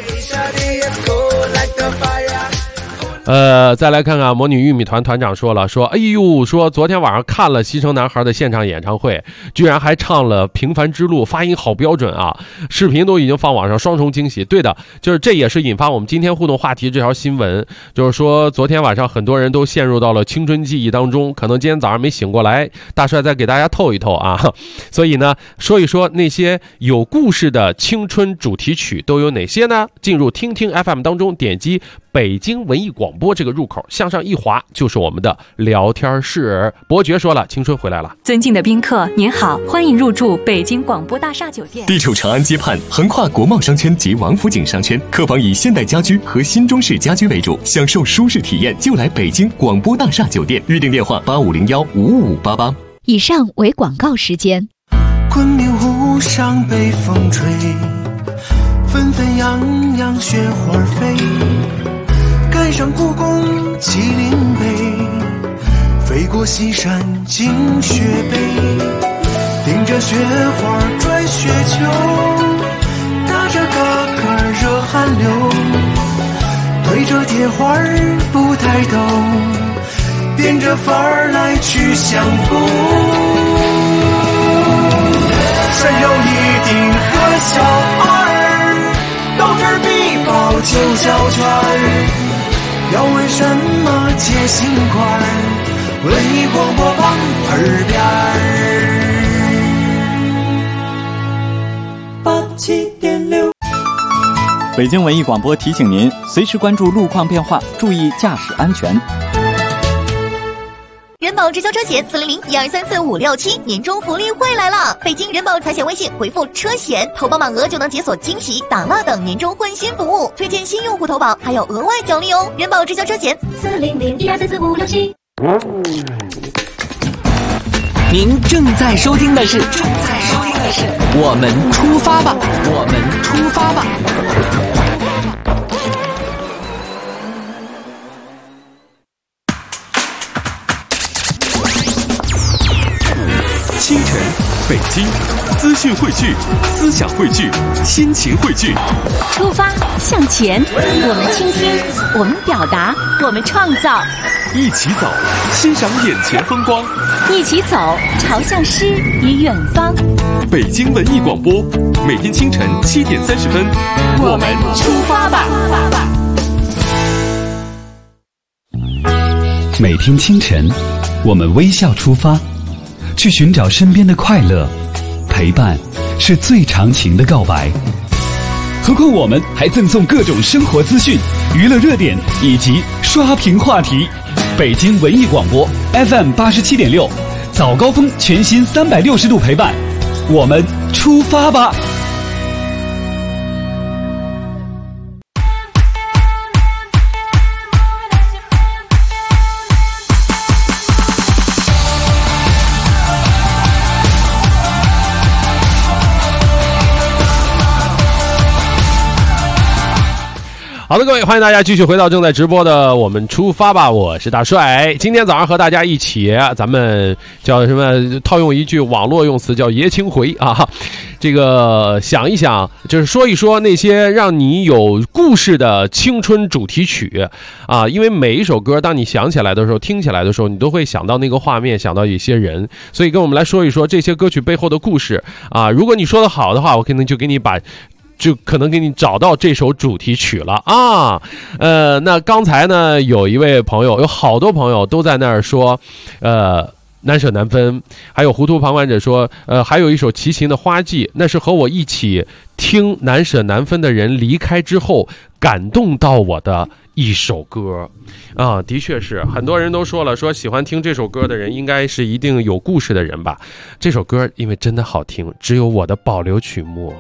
再来看看魔女玉米团团长说了，说哎呦，说昨天晚上看了西城男孩的现场演唱会，居然还唱了平凡之路，发音好标准啊，视频都已经放网上，双重惊喜。对的，就是这也是引发我们今天互动话题这条新闻，就是说昨天晚上很多人都陷入到了青春记忆当中，可能今天早上没醒过来，大帅再给大家透一透啊。所以呢，说一说那些有故事的青春主题曲都有哪些呢？进入听听 FM 当中，点击北京文艺广播这个入口，向上一滑就是我们的聊天室。伯爵说了，青春回来了。 尊敬的宾客您好，欢迎入住北京广播大厦酒店， 地处长安街畔，横跨国贸商圈及王府井商圈，客房以现代家居和新中式家居为主，享受舒适体验就来北京广播大厦酒店。预订电话8501-55588。 以上为广告时间。 昆明湖上北风吹，纷纷扬扬雪花飞，赶上故宫麒麟碑，飞过西山惊雪碑，顶着雪花转雪球，打着嘎嘎热汗流，推着铁花不抬头，变着法儿来去相逢。山有一定和小二，斗智必报九小圈。要问什么解心宽，文艺广播榜耳边87.6。 北京文艺广播提醒您，随时关注路况变化，注意驾驶安全。 人保直销车险400-1234-567年终福利会来了！北京人保财险微信回复车险，投保满额就能解锁惊喜、打蜡等年终换新服务，推荐新用户投保还有额外奖励哦！人保直销车险400-1234-567。 您正在收听的是我们出发吧，我们出发吧。 清晨北京，资讯汇聚，思想汇聚，心情汇聚。 出发向前，我们倾听，我们表达，我们创造， 一起走，欣赏眼前风光。 一起走，朝向诗与远方。 北京文艺广播，每天清晨7点30分， 我们出发吧。 每天清晨，我们微笑出发，去寻找身边的快乐。陪伴是最长情的告白。何况我们还赠送各种生活资讯、娱乐热点以及刷屏话题。北京文艺广播 FM 87.6，早高峰全新360度陪伴，我们出发吧。 好的，各位，欢迎大家继续回到正在直播的我们出发吧，我是大帅。今天早上和大家一起，咱们叫什么？套用一句网络用词叫爷青回啊。这个想一想，就是说一说那些让你有故事的青春主题曲啊。因为每一首歌，当你想起来的时候，听起来的时候，你都会想到那个画面，想到一些人。所以跟我们来说一说这些歌曲背后的故事啊。如果你说的好的话，我可能就给你找到这首主题曲了啊。那刚才呢，有一位朋友，有好多朋友都在那儿说，难舍难分，还有糊涂旁观者说，还有一首齐秦的花季，那是和我一起听难舍难分的人离开之后感动到我的一首歌啊。的确是，很多人都说了，说喜欢听这首歌的人应该是一定有故事的人吧。这首歌因为真的好听，只有我的保留曲目。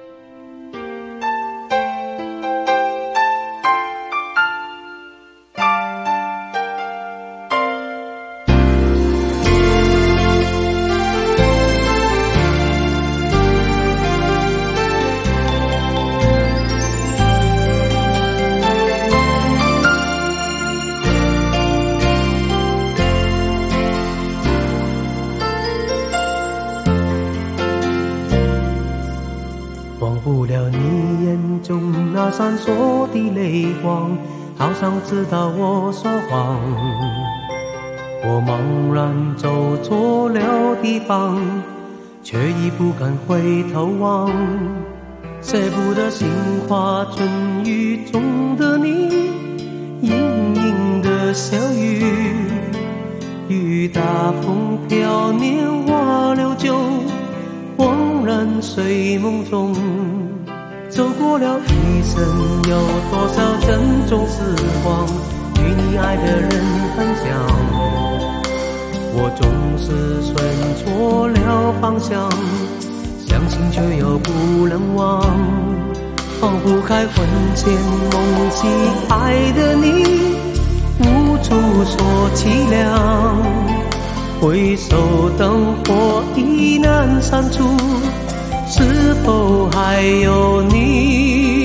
闪烁的淚光，好像知道我說謊。我茫然走錯了地方，卻已不敢回頭望。捨不得杏花春雨中的你，盈盈的小雨，雨打風飄年華流久，惘然睡夢中。走過了一生，有多少珍重時光與你愛的人分享。我總是選錯了方向，相信卻又不能忘。放不開魂牽夢繫愛的你，無處說凄涼。回首燈火已難刪除，是否還有你？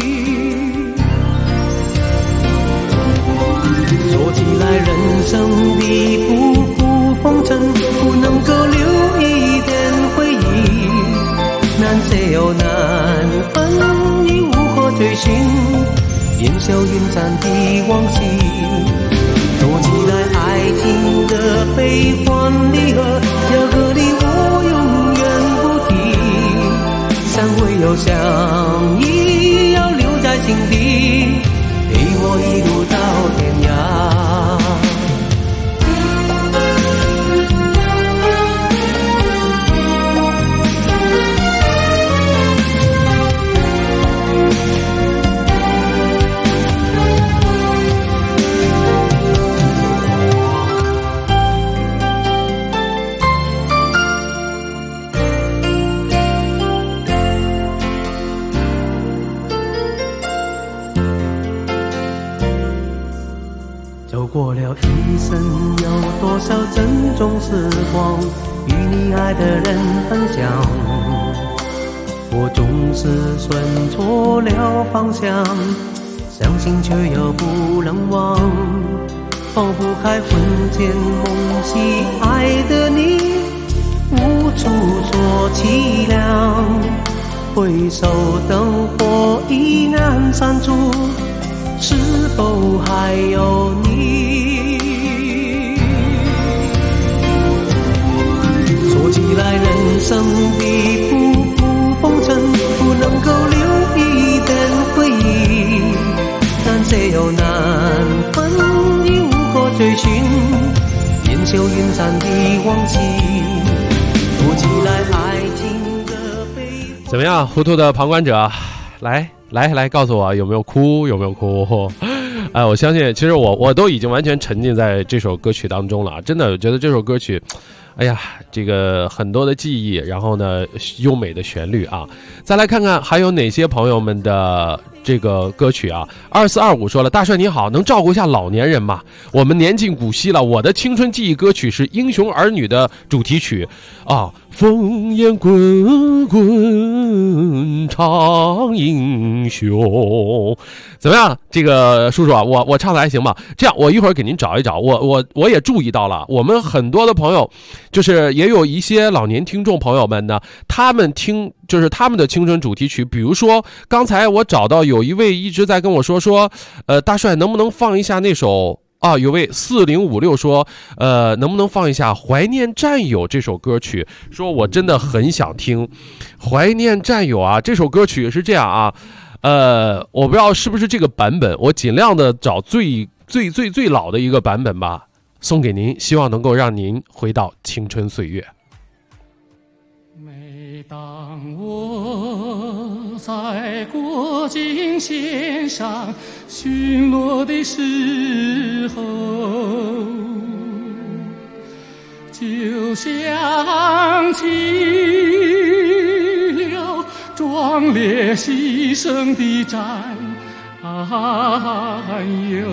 說起來人生的浮浮風塵，不能夠留一點回憶，難捨又難分，已無可追尋，煙消雲散的往昔。說起來愛情的悲歡離合，這個你我永遠不提，散會有相依，要留在心底，陪我一路到天涯。過了一生，有多少珍重時光與你愛的人分享。我總是選錯了方向，相信卻又不能忘。放不開魂牽夢繫愛的你，無處处说凄凉，回首灯火已难删除，是否还有你？说起来人生的浮浮风尘，不能够留一点回忆，难舍又难分，已无可追寻，烟消云散的往昔，说起来爱情的悲。 怎么样，糊涂的旁观者，来告诉我有没有哭，有没有哭？哎，我相信其实我都已经完全沉浸在这首歌曲当中了，真的我觉得这首歌曲哎呀，这个很多的记忆，然后呢优美的旋律啊。再来看看还有哪些朋友们的这个歌曲啊。2425说了，大帅你好，能照顾一下老年人吗？我们年近古稀了，我的青春记忆歌曲是《英雄儿女》的主题曲啊，烽烟滚滚唱英雄。怎么样，这个叔叔啊，我唱的还行吧？这样，我一会儿给您找一找。我也注意到了，我们很多的朋友，就是也有一些老年听众朋友们呢，他们听就是他们的青春主题曲，比如说刚才我找到有一位一直在跟我说，大帅能不能放一下那首啊？有位4056说，能不能放一下《怀念战友》这首歌曲？说我真的很想听《怀念战友》啊，这首歌曲是这样啊。我不知道是不是这个版本，我尽量的找最老的一个版本吧，送给您，希望能够让您回到青春岁月。 每当我在国境线上巡逻的时候，就想起了壮烈牺牲的战友，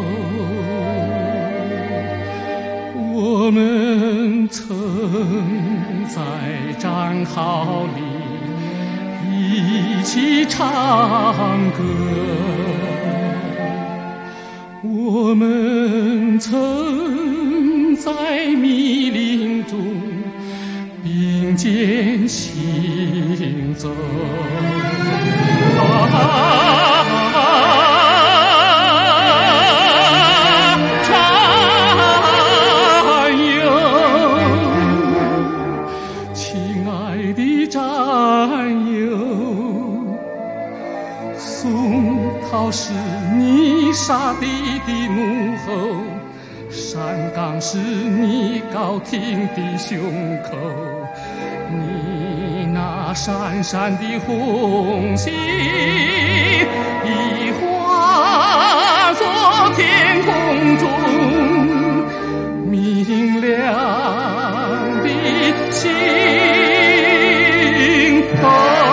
我们曾在战壕里一起唱歌，我们曾在密林中并肩行走。战友，亲爱的战友，宋涛是你杀敌的怒吼，山岗是你高挺的胸口，你那闪闪的红星已化作天空中明亮的星斗。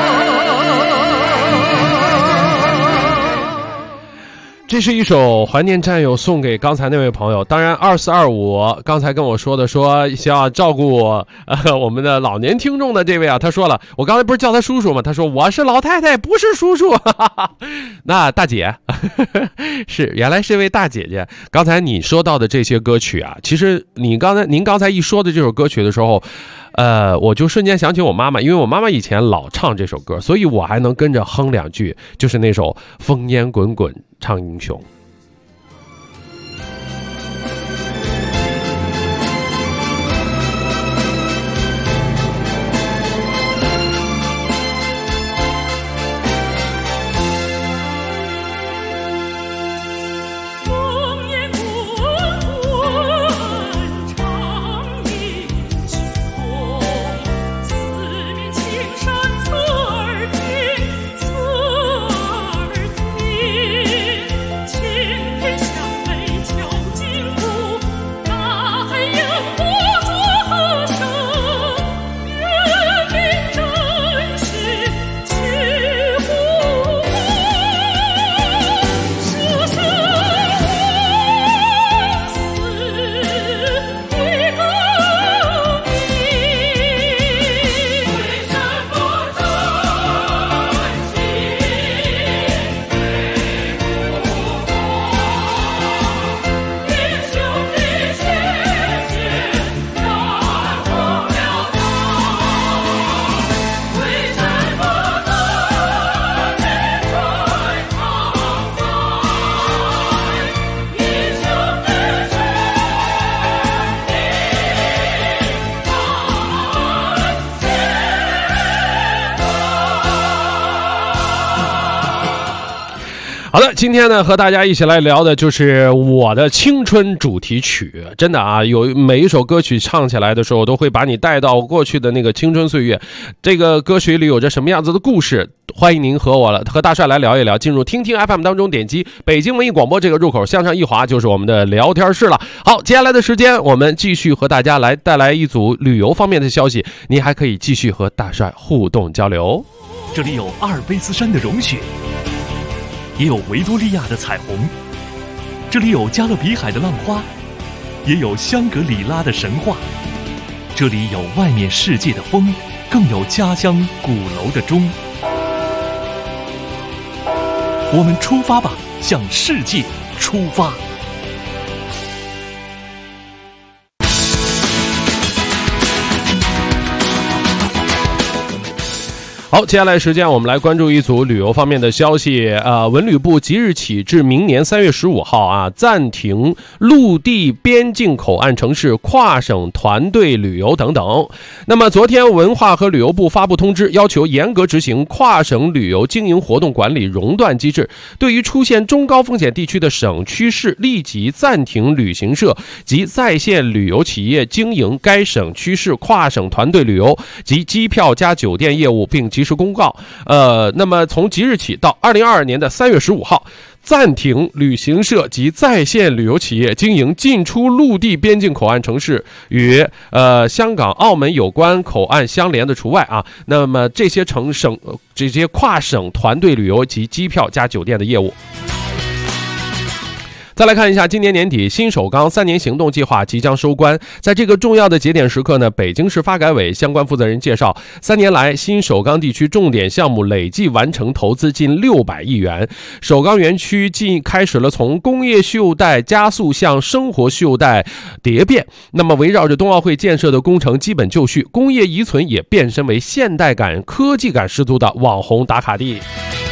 这是一首怀念战友，送给刚才那位朋友。当然2425刚才跟我说希望照顾我们的老年听众的这位啊，他说了，我刚才不是叫他叔叔吗？他说我是老太太，不是叔叔。那大姐是原来是位大姐姐。刚才你说到的这些歌曲啊，其实您刚才一说的这首歌曲的时候，我就瞬间想起我妈妈，因为我妈妈以前老唱这首歌，所以我还能跟着哼两句，就是那首烽烟滚滚唱英雄。 情好的，今天呢和大家一起来聊的就是我的青春主题曲。真的啊，有每一首歌曲唱起来的时候都会把你带到过去的那个青春岁月。这个歌曲里有着什么样子的故事，欢迎您和大帅来聊一聊。进入听听 FM 当中，点击北京文艺广播这个入口向上一滑就是我们的聊天室了。好，接下来的时间我们继续和大家来带来一组旅游方面的消息，你还可以继续和大帅互动交流。 这里有阿尔卑斯山的融雪，也有维多利亚的彩虹，这里有加勒比海的浪花，也有香格里拉的神话，这里有外面世界的风，更有家乡鼓楼的钟。我们出发吧，向世界出发。 好，接下来时间我们来关注一组旅游方面的消息。文旅部即日起至明年3月15号暂停陆地边境口岸城市跨省团队旅游等等。那么昨天文化和旅游部发布通知，要求严格执行跨省旅游经营活动管理熔断机制，对于出现中高风险地区的省区市立即暂停旅行社及在线旅游企业经营该省区市跨省团队旅游及机票加酒店业务，并及时公告。那么从即日起到2022年的3月15号，暂停旅行社及在线旅游企业经营进出陆地边境口岸城市与香港、澳门有关口岸相连的除外啊。那么这些这些跨省团队旅游及机票加酒店的业务。再来看一下，今年年底新首钢3年行动计划即将收官。在这个重要的节点时刻呢，北京市发改委相关负责人介绍，3年来新首钢地区重点项目累计完成投资近600亿元。首钢园区开始了从工业袖带加速向生活袖带蝶变。那么围绕着冬奥会建设的工程基本就绪，工业遗存也变身为现代感、科技感十足的网红打卡地。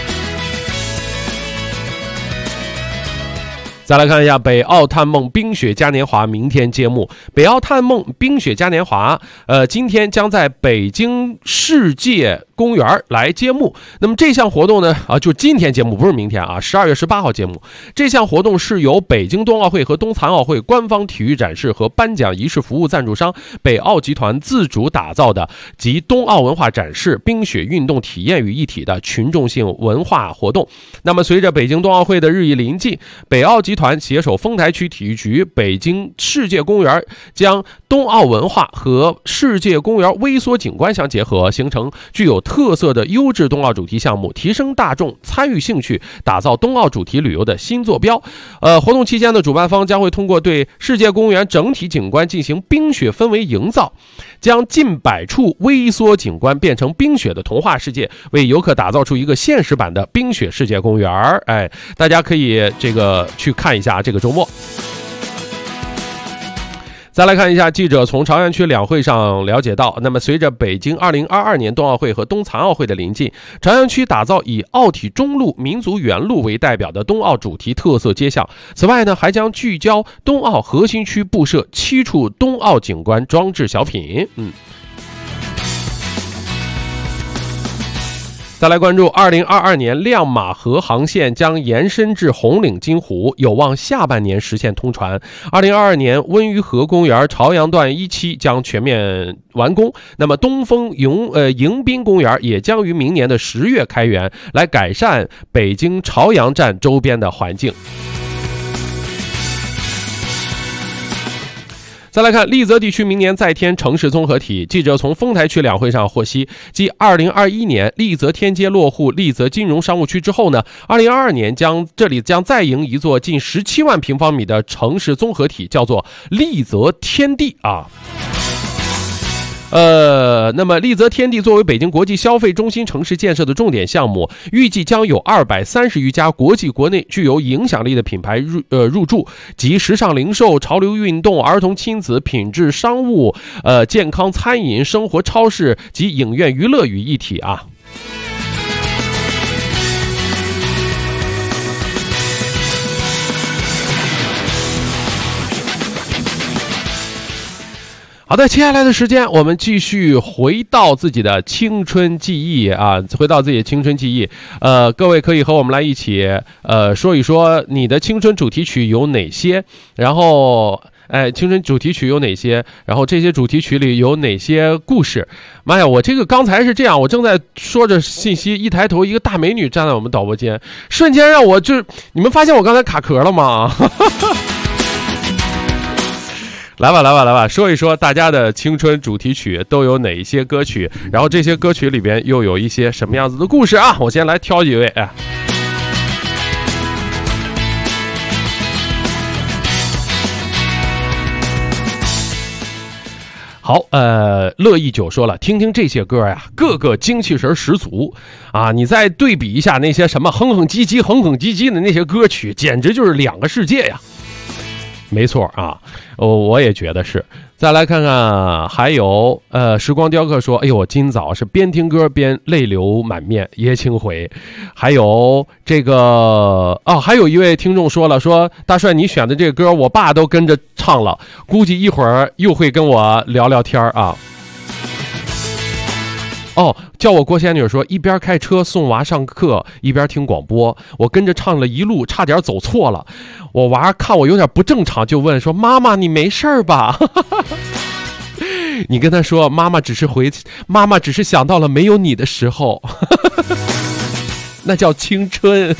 再来看一下北澳探梦冰雪嘉年华明天揭幕。北澳探梦冰雪嘉年华今天将在北京世界公园来揭幕。那么这项活动呢就今天揭幕，不是明天啊，12月18号揭幕。这项活动是由北京冬奥会和冬残奥会官方体育展示和颁奖仪式服务赞助商北澳集团自主打造的集冬奥文化展示、冰雪运动体验于一体的群众性文化活动。那么随着北京冬奥会的日益临近，北澳集团携手丰台区体育局、北京世界公园，将冬奥文化和世界公园微缩景观相结合，形成具有特色的优质冬奥主题项目，提升大众参与兴趣，打造冬奥主题旅游的新坐标。活动期间的主办方将会通过对世界公园整体景观进行冰雪氛围营造，将近100处微缩景观变成冰雪的童话世界，为游客打造出一个现实版的冰雪世界公园。大家可以去看一下这个周末。再来看一下，记者从朝阳区两会上了解到，那么随着北京2022年冬奥会和冬残奥会的临近，朝阳区打造以奥体中路、民族原路为代表的冬奥主题特色街巷。此外呢，还将聚焦冬奥核心区布设7处冬奥景观装置小品。再来关注2022年亮马河航线将延伸至红岭金湖，有望下半年实现通船。2022年温榆河公园朝阳段1期将全面完工，那么东风迎宾公园也将于明年的10月开园，来改善北京朝阳站周边的环境。再来看丽泽地区明年再添城市综合体。记者从丰台区两会上获悉，继2021年丽泽天街落户丽泽金融商务区之后呢，2022年这里将再营一座近17万平方米的城市综合体，叫做丽泽天地啊。那么丽泽天地作为北京国际消费中心城市建设的重点项目，预计将有230余家国际国内具有影响力的品牌入驻，集时尚零售、潮流运动、儿童亲子、品质商务、健康餐饮、生活超市及影院娱乐于一体啊。 好的，接下来的时间我们继续回到自己的青春记忆啊，回到自己的青春记忆。各位可以和我们来一起说一说你的青春主题曲有哪些，然后青春主题曲有哪些，然后这些主题曲里有哪些故事。妈呀，我这个刚才是这样，我正在说着信息，一抬头一个大美女站在我们导播间，瞬间让我你们发现我刚才卡壳了吗？来吧，说一说大家的青春主题曲都有哪一些歌曲，然后这些歌曲里边又有一些什么样子的故事啊？我先来挑几位。好，乐意九说了，听听这些歌呀，个个精气神十足啊！你再对比一下那些什么哼哼唧唧的那些歌曲，简直就是两个世界呀。没错啊，我也觉得是。再来看看，还有时光雕刻说，哎呦，我今早是边听歌边泪流满面，爷青回。还有这个还有一位听众说了，说大帅你选的这个歌，我爸都跟着唱了，估计一会儿又会跟我聊聊天啊。叫我郭仙女说，一边开车送娃上课一边听广播，我跟着唱了一路，差点走错了。我娃看我有点不正常，就问说，妈妈你没事吧？你跟他说，妈妈只是想到了没有你的时候。那叫青春。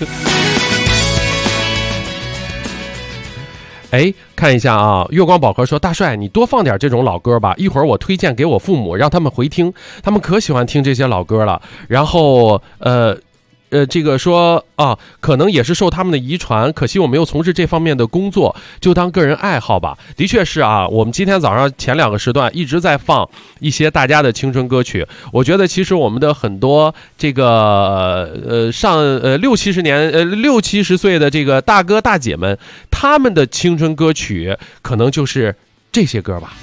看一下啊，月光宝盒说，大帅你多放点这种老歌吧，一会儿我推荐给我父母让他们回听，他们可喜欢听这些老歌了。然后这个说可能也是受他们的遗传，可惜我没有从事这方面的工作，就当个人爱好吧。的确是啊，我们今天早上前2个时段一直在放一些大家的青春歌曲。我觉得其实我们的很多这个上60-70岁的这个大哥大姐们，他们的青春歌曲可能就是这些歌吧。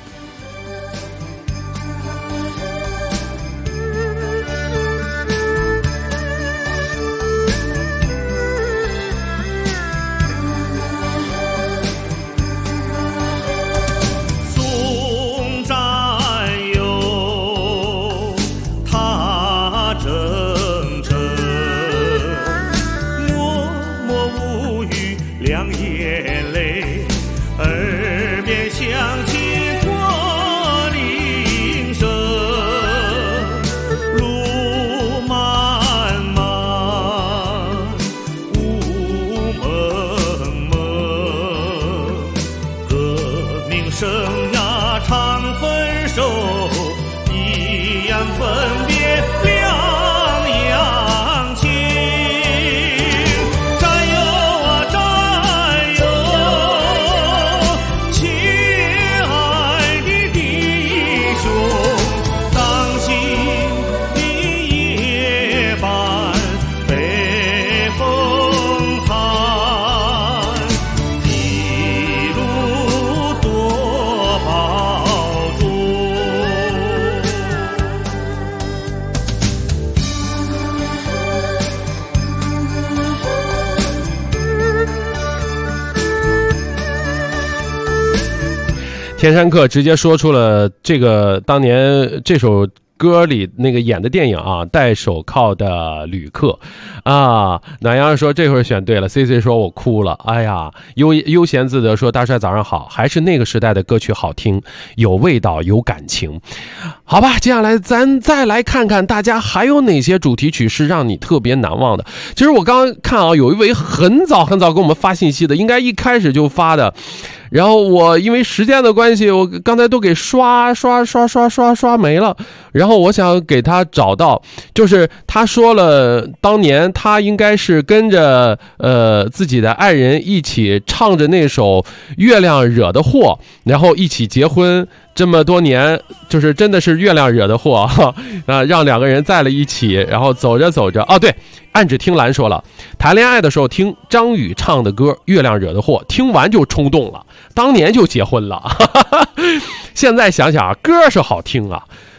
天山客直接说出了这个当年这首歌里那个演的电影啊，戴手铐的旅客啊。暖阳说这会儿选对了 ，CC 说我哭了，哎呀，悠闲自得说大帅早上好，还是那个时代的歌曲好听，有味道，有感情。好吧，接下来咱再来看看大家还有哪些主题曲是让你特别难忘的。其实我刚刚看啊，有一位很早给我们发信息的，应该一开始就发的。然后我因为时间的关系，我刚才都给刷没了。然后我想给他找到，就是他说了，当年他应该是跟着自己的爱人一起唱着那首《月亮惹的祸》，然后一起结婚。这么多年，就是真的是月亮惹的祸让两个人在了一起，然后走着走着，对，暗指听兰说了，谈恋爱的时候听张宇唱的歌《月亮惹的祸》，听完就冲动了，当年就结婚了。现在想想啊，歌是好听啊，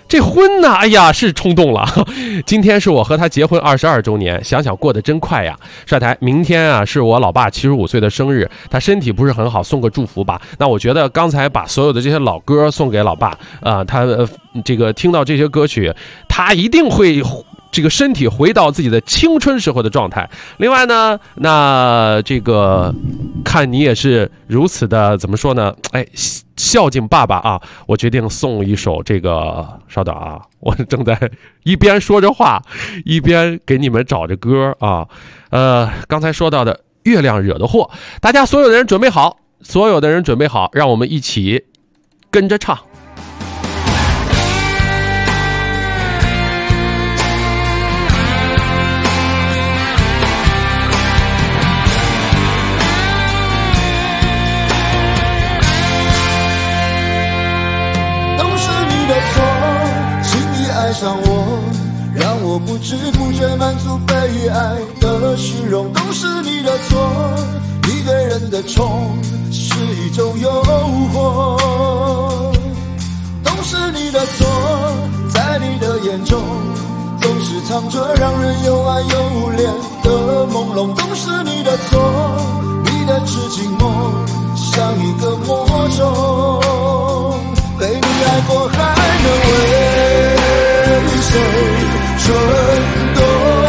这婚呢，哎呀，是冲动了。今天是我和他结婚22周年，想想过得真快呀。帅台，明天啊是我老爸75岁的生日，他身体不是很好，送个祝福吧。那我觉得刚才把所有的这些老歌送给老爸他这个听到这些歌曲，他一定会这个身体回到自己的青春时候的状态。另外呢，那这个看你也是如此的怎么说呢？哎，孝敬爸爸啊！我决定送一首这个，稍等啊，我正在一边说着话，一边给你们找着歌啊。刚才说到的《月亮惹的祸》，大家所有的人准备好，让我们一起跟着唱。 爱上我，让我不知不觉满足被爱的虚荣，都是你的错。你对人的宠是一种诱惑，都是你的错。在你的眼中，总是藏着让人又爱又怜的朦胧，都是你的错。你的痴情梦像一个魔咒，被你爱过还能为谁蠢动？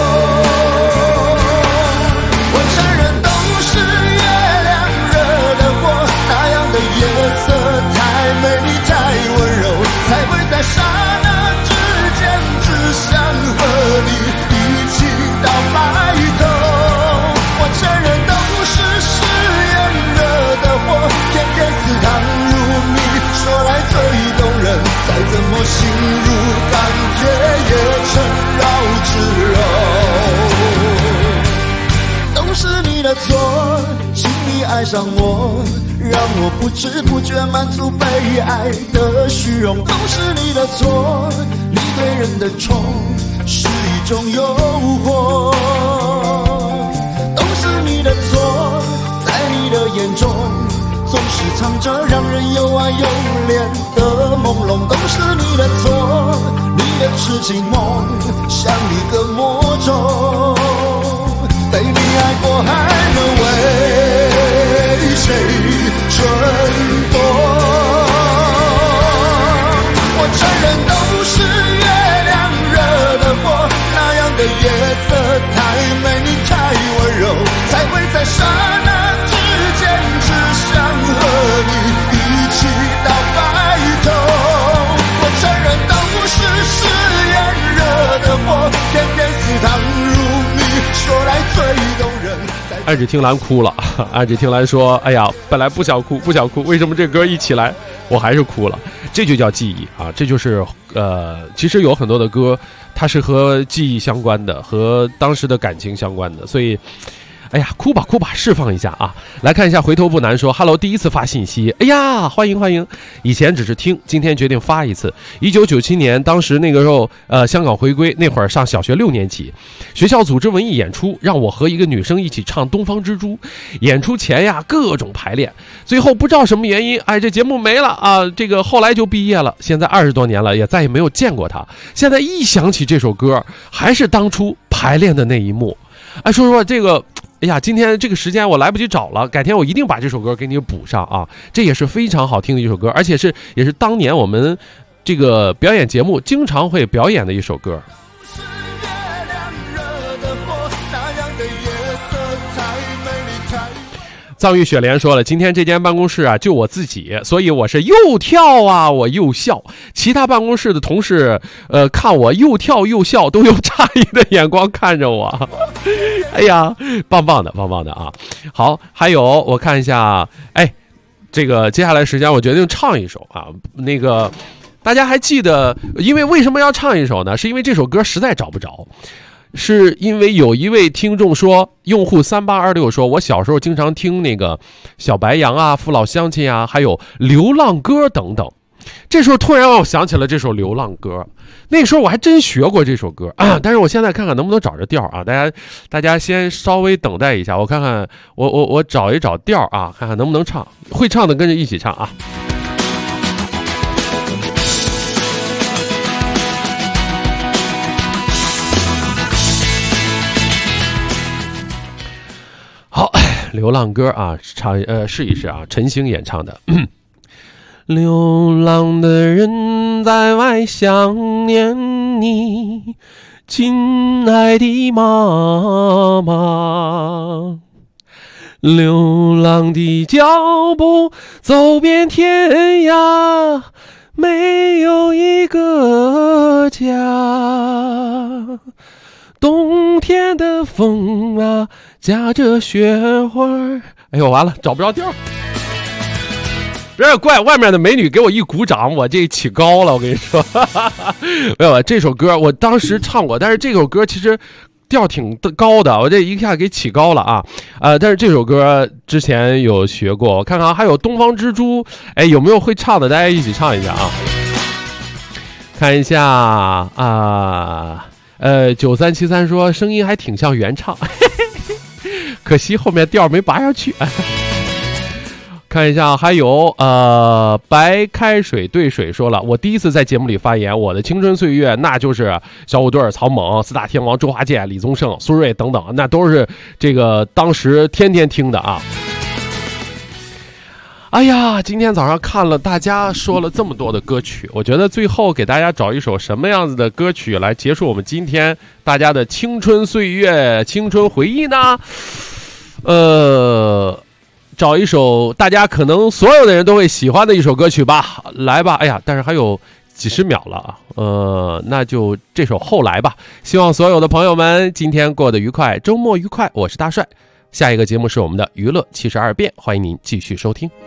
我承认都是月亮惹的祸，那样的夜色太美丽太温柔，才会在刹那之间只想和你一起到白头。我承认都是誓言惹的祸，偏偏似糖如蜜，说来最动人，再怎么心如钢铁也成绕指柔。都是你的错，请你爱上我，让我不知不觉满足被爱的虚荣，都是你的错。你对人的宠是一种诱惑，都是你的错。在你的眼中总是藏着让人又爱又怜的朦胧，都是你的错。你的痴情梦像一个魔咒，被你爱过还能为谁蠢动？我承认都是月亮惹的祸，那样的夜色太美丽太温柔，才会在刹那之间只想和你一起到白头。我承认都是誓言惹的祸，偏偏似糖如蜜，说来最动人。 暗指听兰哭了，暗指听兰说：“哎呀，本来不想哭，为什么这歌一起来，我还是哭了？这就叫记忆啊！这就是其实有很多的歌，它是和记忆相关的，和当时的感情相关的，所以。”哎呀，哭吧，释放一下啊！来看一下回头不难说 ，Hello， 第一次发信息，哎呀，欢迎！以前只是听，今天决定发一次。1997年，当时那个时候，香港回归那会儿，上小学6年级，学校组织文艺演出，让我和一个女生一起唱《东方之珠》。演出前呀，各种排练，最后不知道什么原因，哎，这节目没了啊！这个后来就毕业了，现在20多年了，也再也没有见过她。现在一想起这首歌，还是当初排练的那一幕。哎，说实话，这个。哎呀，今天这个时间我来不及找了，改天我一定把这首歌给你补上啊！这也是非常好听的一首歌，而且也是当年我们这个表演节目经常会表演的一首歌。藏玉雪莲说了，今天这间办公室啊，就我自己，所以我是又跳啊，我又笑。其他办公室的同事，看我又跳又笑，都用诧异的眼光看着我。哎呀，棒棒的啊！好，还有我看一下，哎，这个接下来时间我决定唱一首啊，那个大家还记得，因为为什么要唱一首呢？是因为这首歌实在找不着。是因为有一位听众说，用户3826说，我小时候经常听那个小白杨啊、父老乡亲啊，还有流浪歌等等。这时候突然让我想起了这首流浪歌，那时候我还真学过这首歌啊，但是我现在看看能不能找着调啊，大家先稍微等待一下，我看看我找一找调啊，看看能不能唱，会唱的跟着一起唱啊。 流浪歌啊，试一试啊，陈星演唱的。流浪的人在外想念你，亲爱的妈妈。流浪的脚步走遍天涯，没有一个家。冬天的风啊，夹着雪花。哎呦，完了，找不着调。别怪外面的美女给我一鼓掌，我这起高了。我跟你说，没有，这首歌我当时唱过，但是这首歌其实调挺高的，我这一下给起高了啊。但是这首歌之前有学过，我看看还有东方之珠，哎，有没有会唱的？大家一起唱一下啊！看一下啊，9373说声音还挺像原唱，可惜后面调没拔下去。看一下，还有白开水兑水说了，我第一次在节目里发言，我的青春岁月那就是小虎队、曹猛、四大天王、周华健、李宗盛、苏芮等等，那都是这个当时天天听的啊。哎呀，今天早上看了大家说了这么多的歌曲，我觉得最后给大家找一首什么样子的歌曲来结束我们今天大家的青春岁月、青春回忆呢？找一首大家可能所有的人都会喜欢的一首歌曲吧，来吧！哎呀，但是还有几十秒了啊，那就这首《后来》吧。希望所有的朋友们今天过得愉快，周末愉快。我是大帅，下一个节目是我们的娱乐72变，欢迎您继续收听。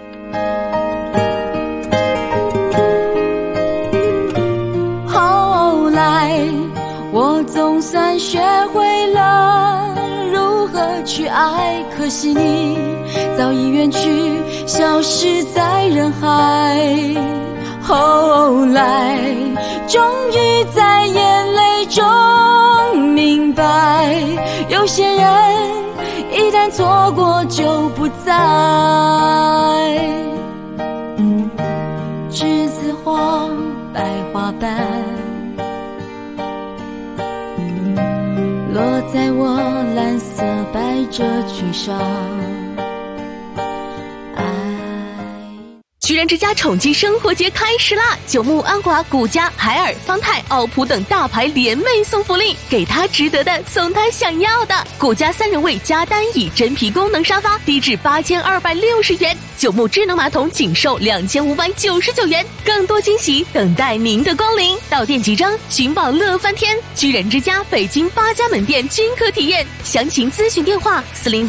后来，我总算学会了如何去爱，可惜你早已远去，消失在人海。后来终于在眼泪中明白，有些人一旦错过就不再。栀子花白花瓣落在我蓝色百褶裙上。 居然之家宠姬生活节开始啦！九牧、安华、古家、海尔、方太、奥普等大牌联袂送福利，给他值得的，送他想要的。古家3人位加单椅真皮功能沙发低至8260元，九牧智能马桶仅售2599元，更多惊喜等待您的光临。到店即张，寻宝乐翻天！居然之家北京8家门店均可体验，详情咨询电话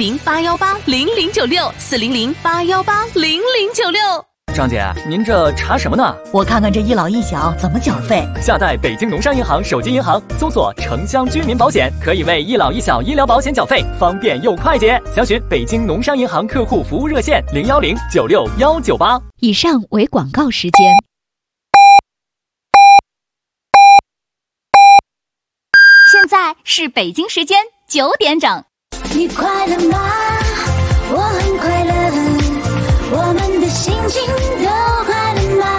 400-818-0096，400-818-0096。 张姐，您这查什么呢？ 我看看这一老一小怎么缴费。 下载北京农商银行手机银行，搜索城乡居民保险，可以为一老一小医疗保险缴费，方便又快捷。详询北京农商银行客户服务热线010961198。 以上为广告时间。 现在是北京时间9点整。 你快乐吗？我很快乐。我们的心情都快乐吗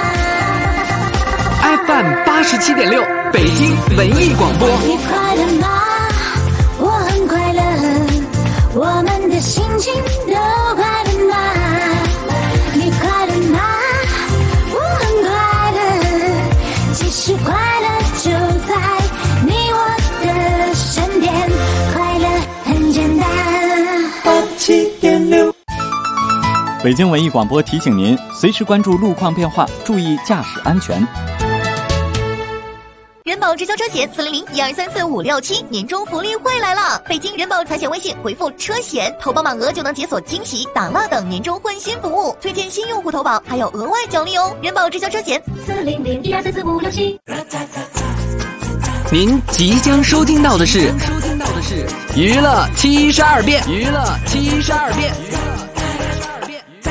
？FM 87.6，北京文艺广播。 你快乐吗？我很快乐。我们的心情都快乐吗？你快乐吗？我很快乐。其实快乐就在你我的身边，快乐很简单。 87.6。北京文艺广播提醒您，随时关注路况变化，注意驾驶安全。 人保直销车险400-1234567年终福利会来了！北京人保财险微信回复车险，投保满额就能解锁惊喜、打蜡等年终换新服务，推荐新用户投保还有额外奖励哦！人保直销车险400-1234567。 您即将收听到的是娱乐72变，娱乐72变。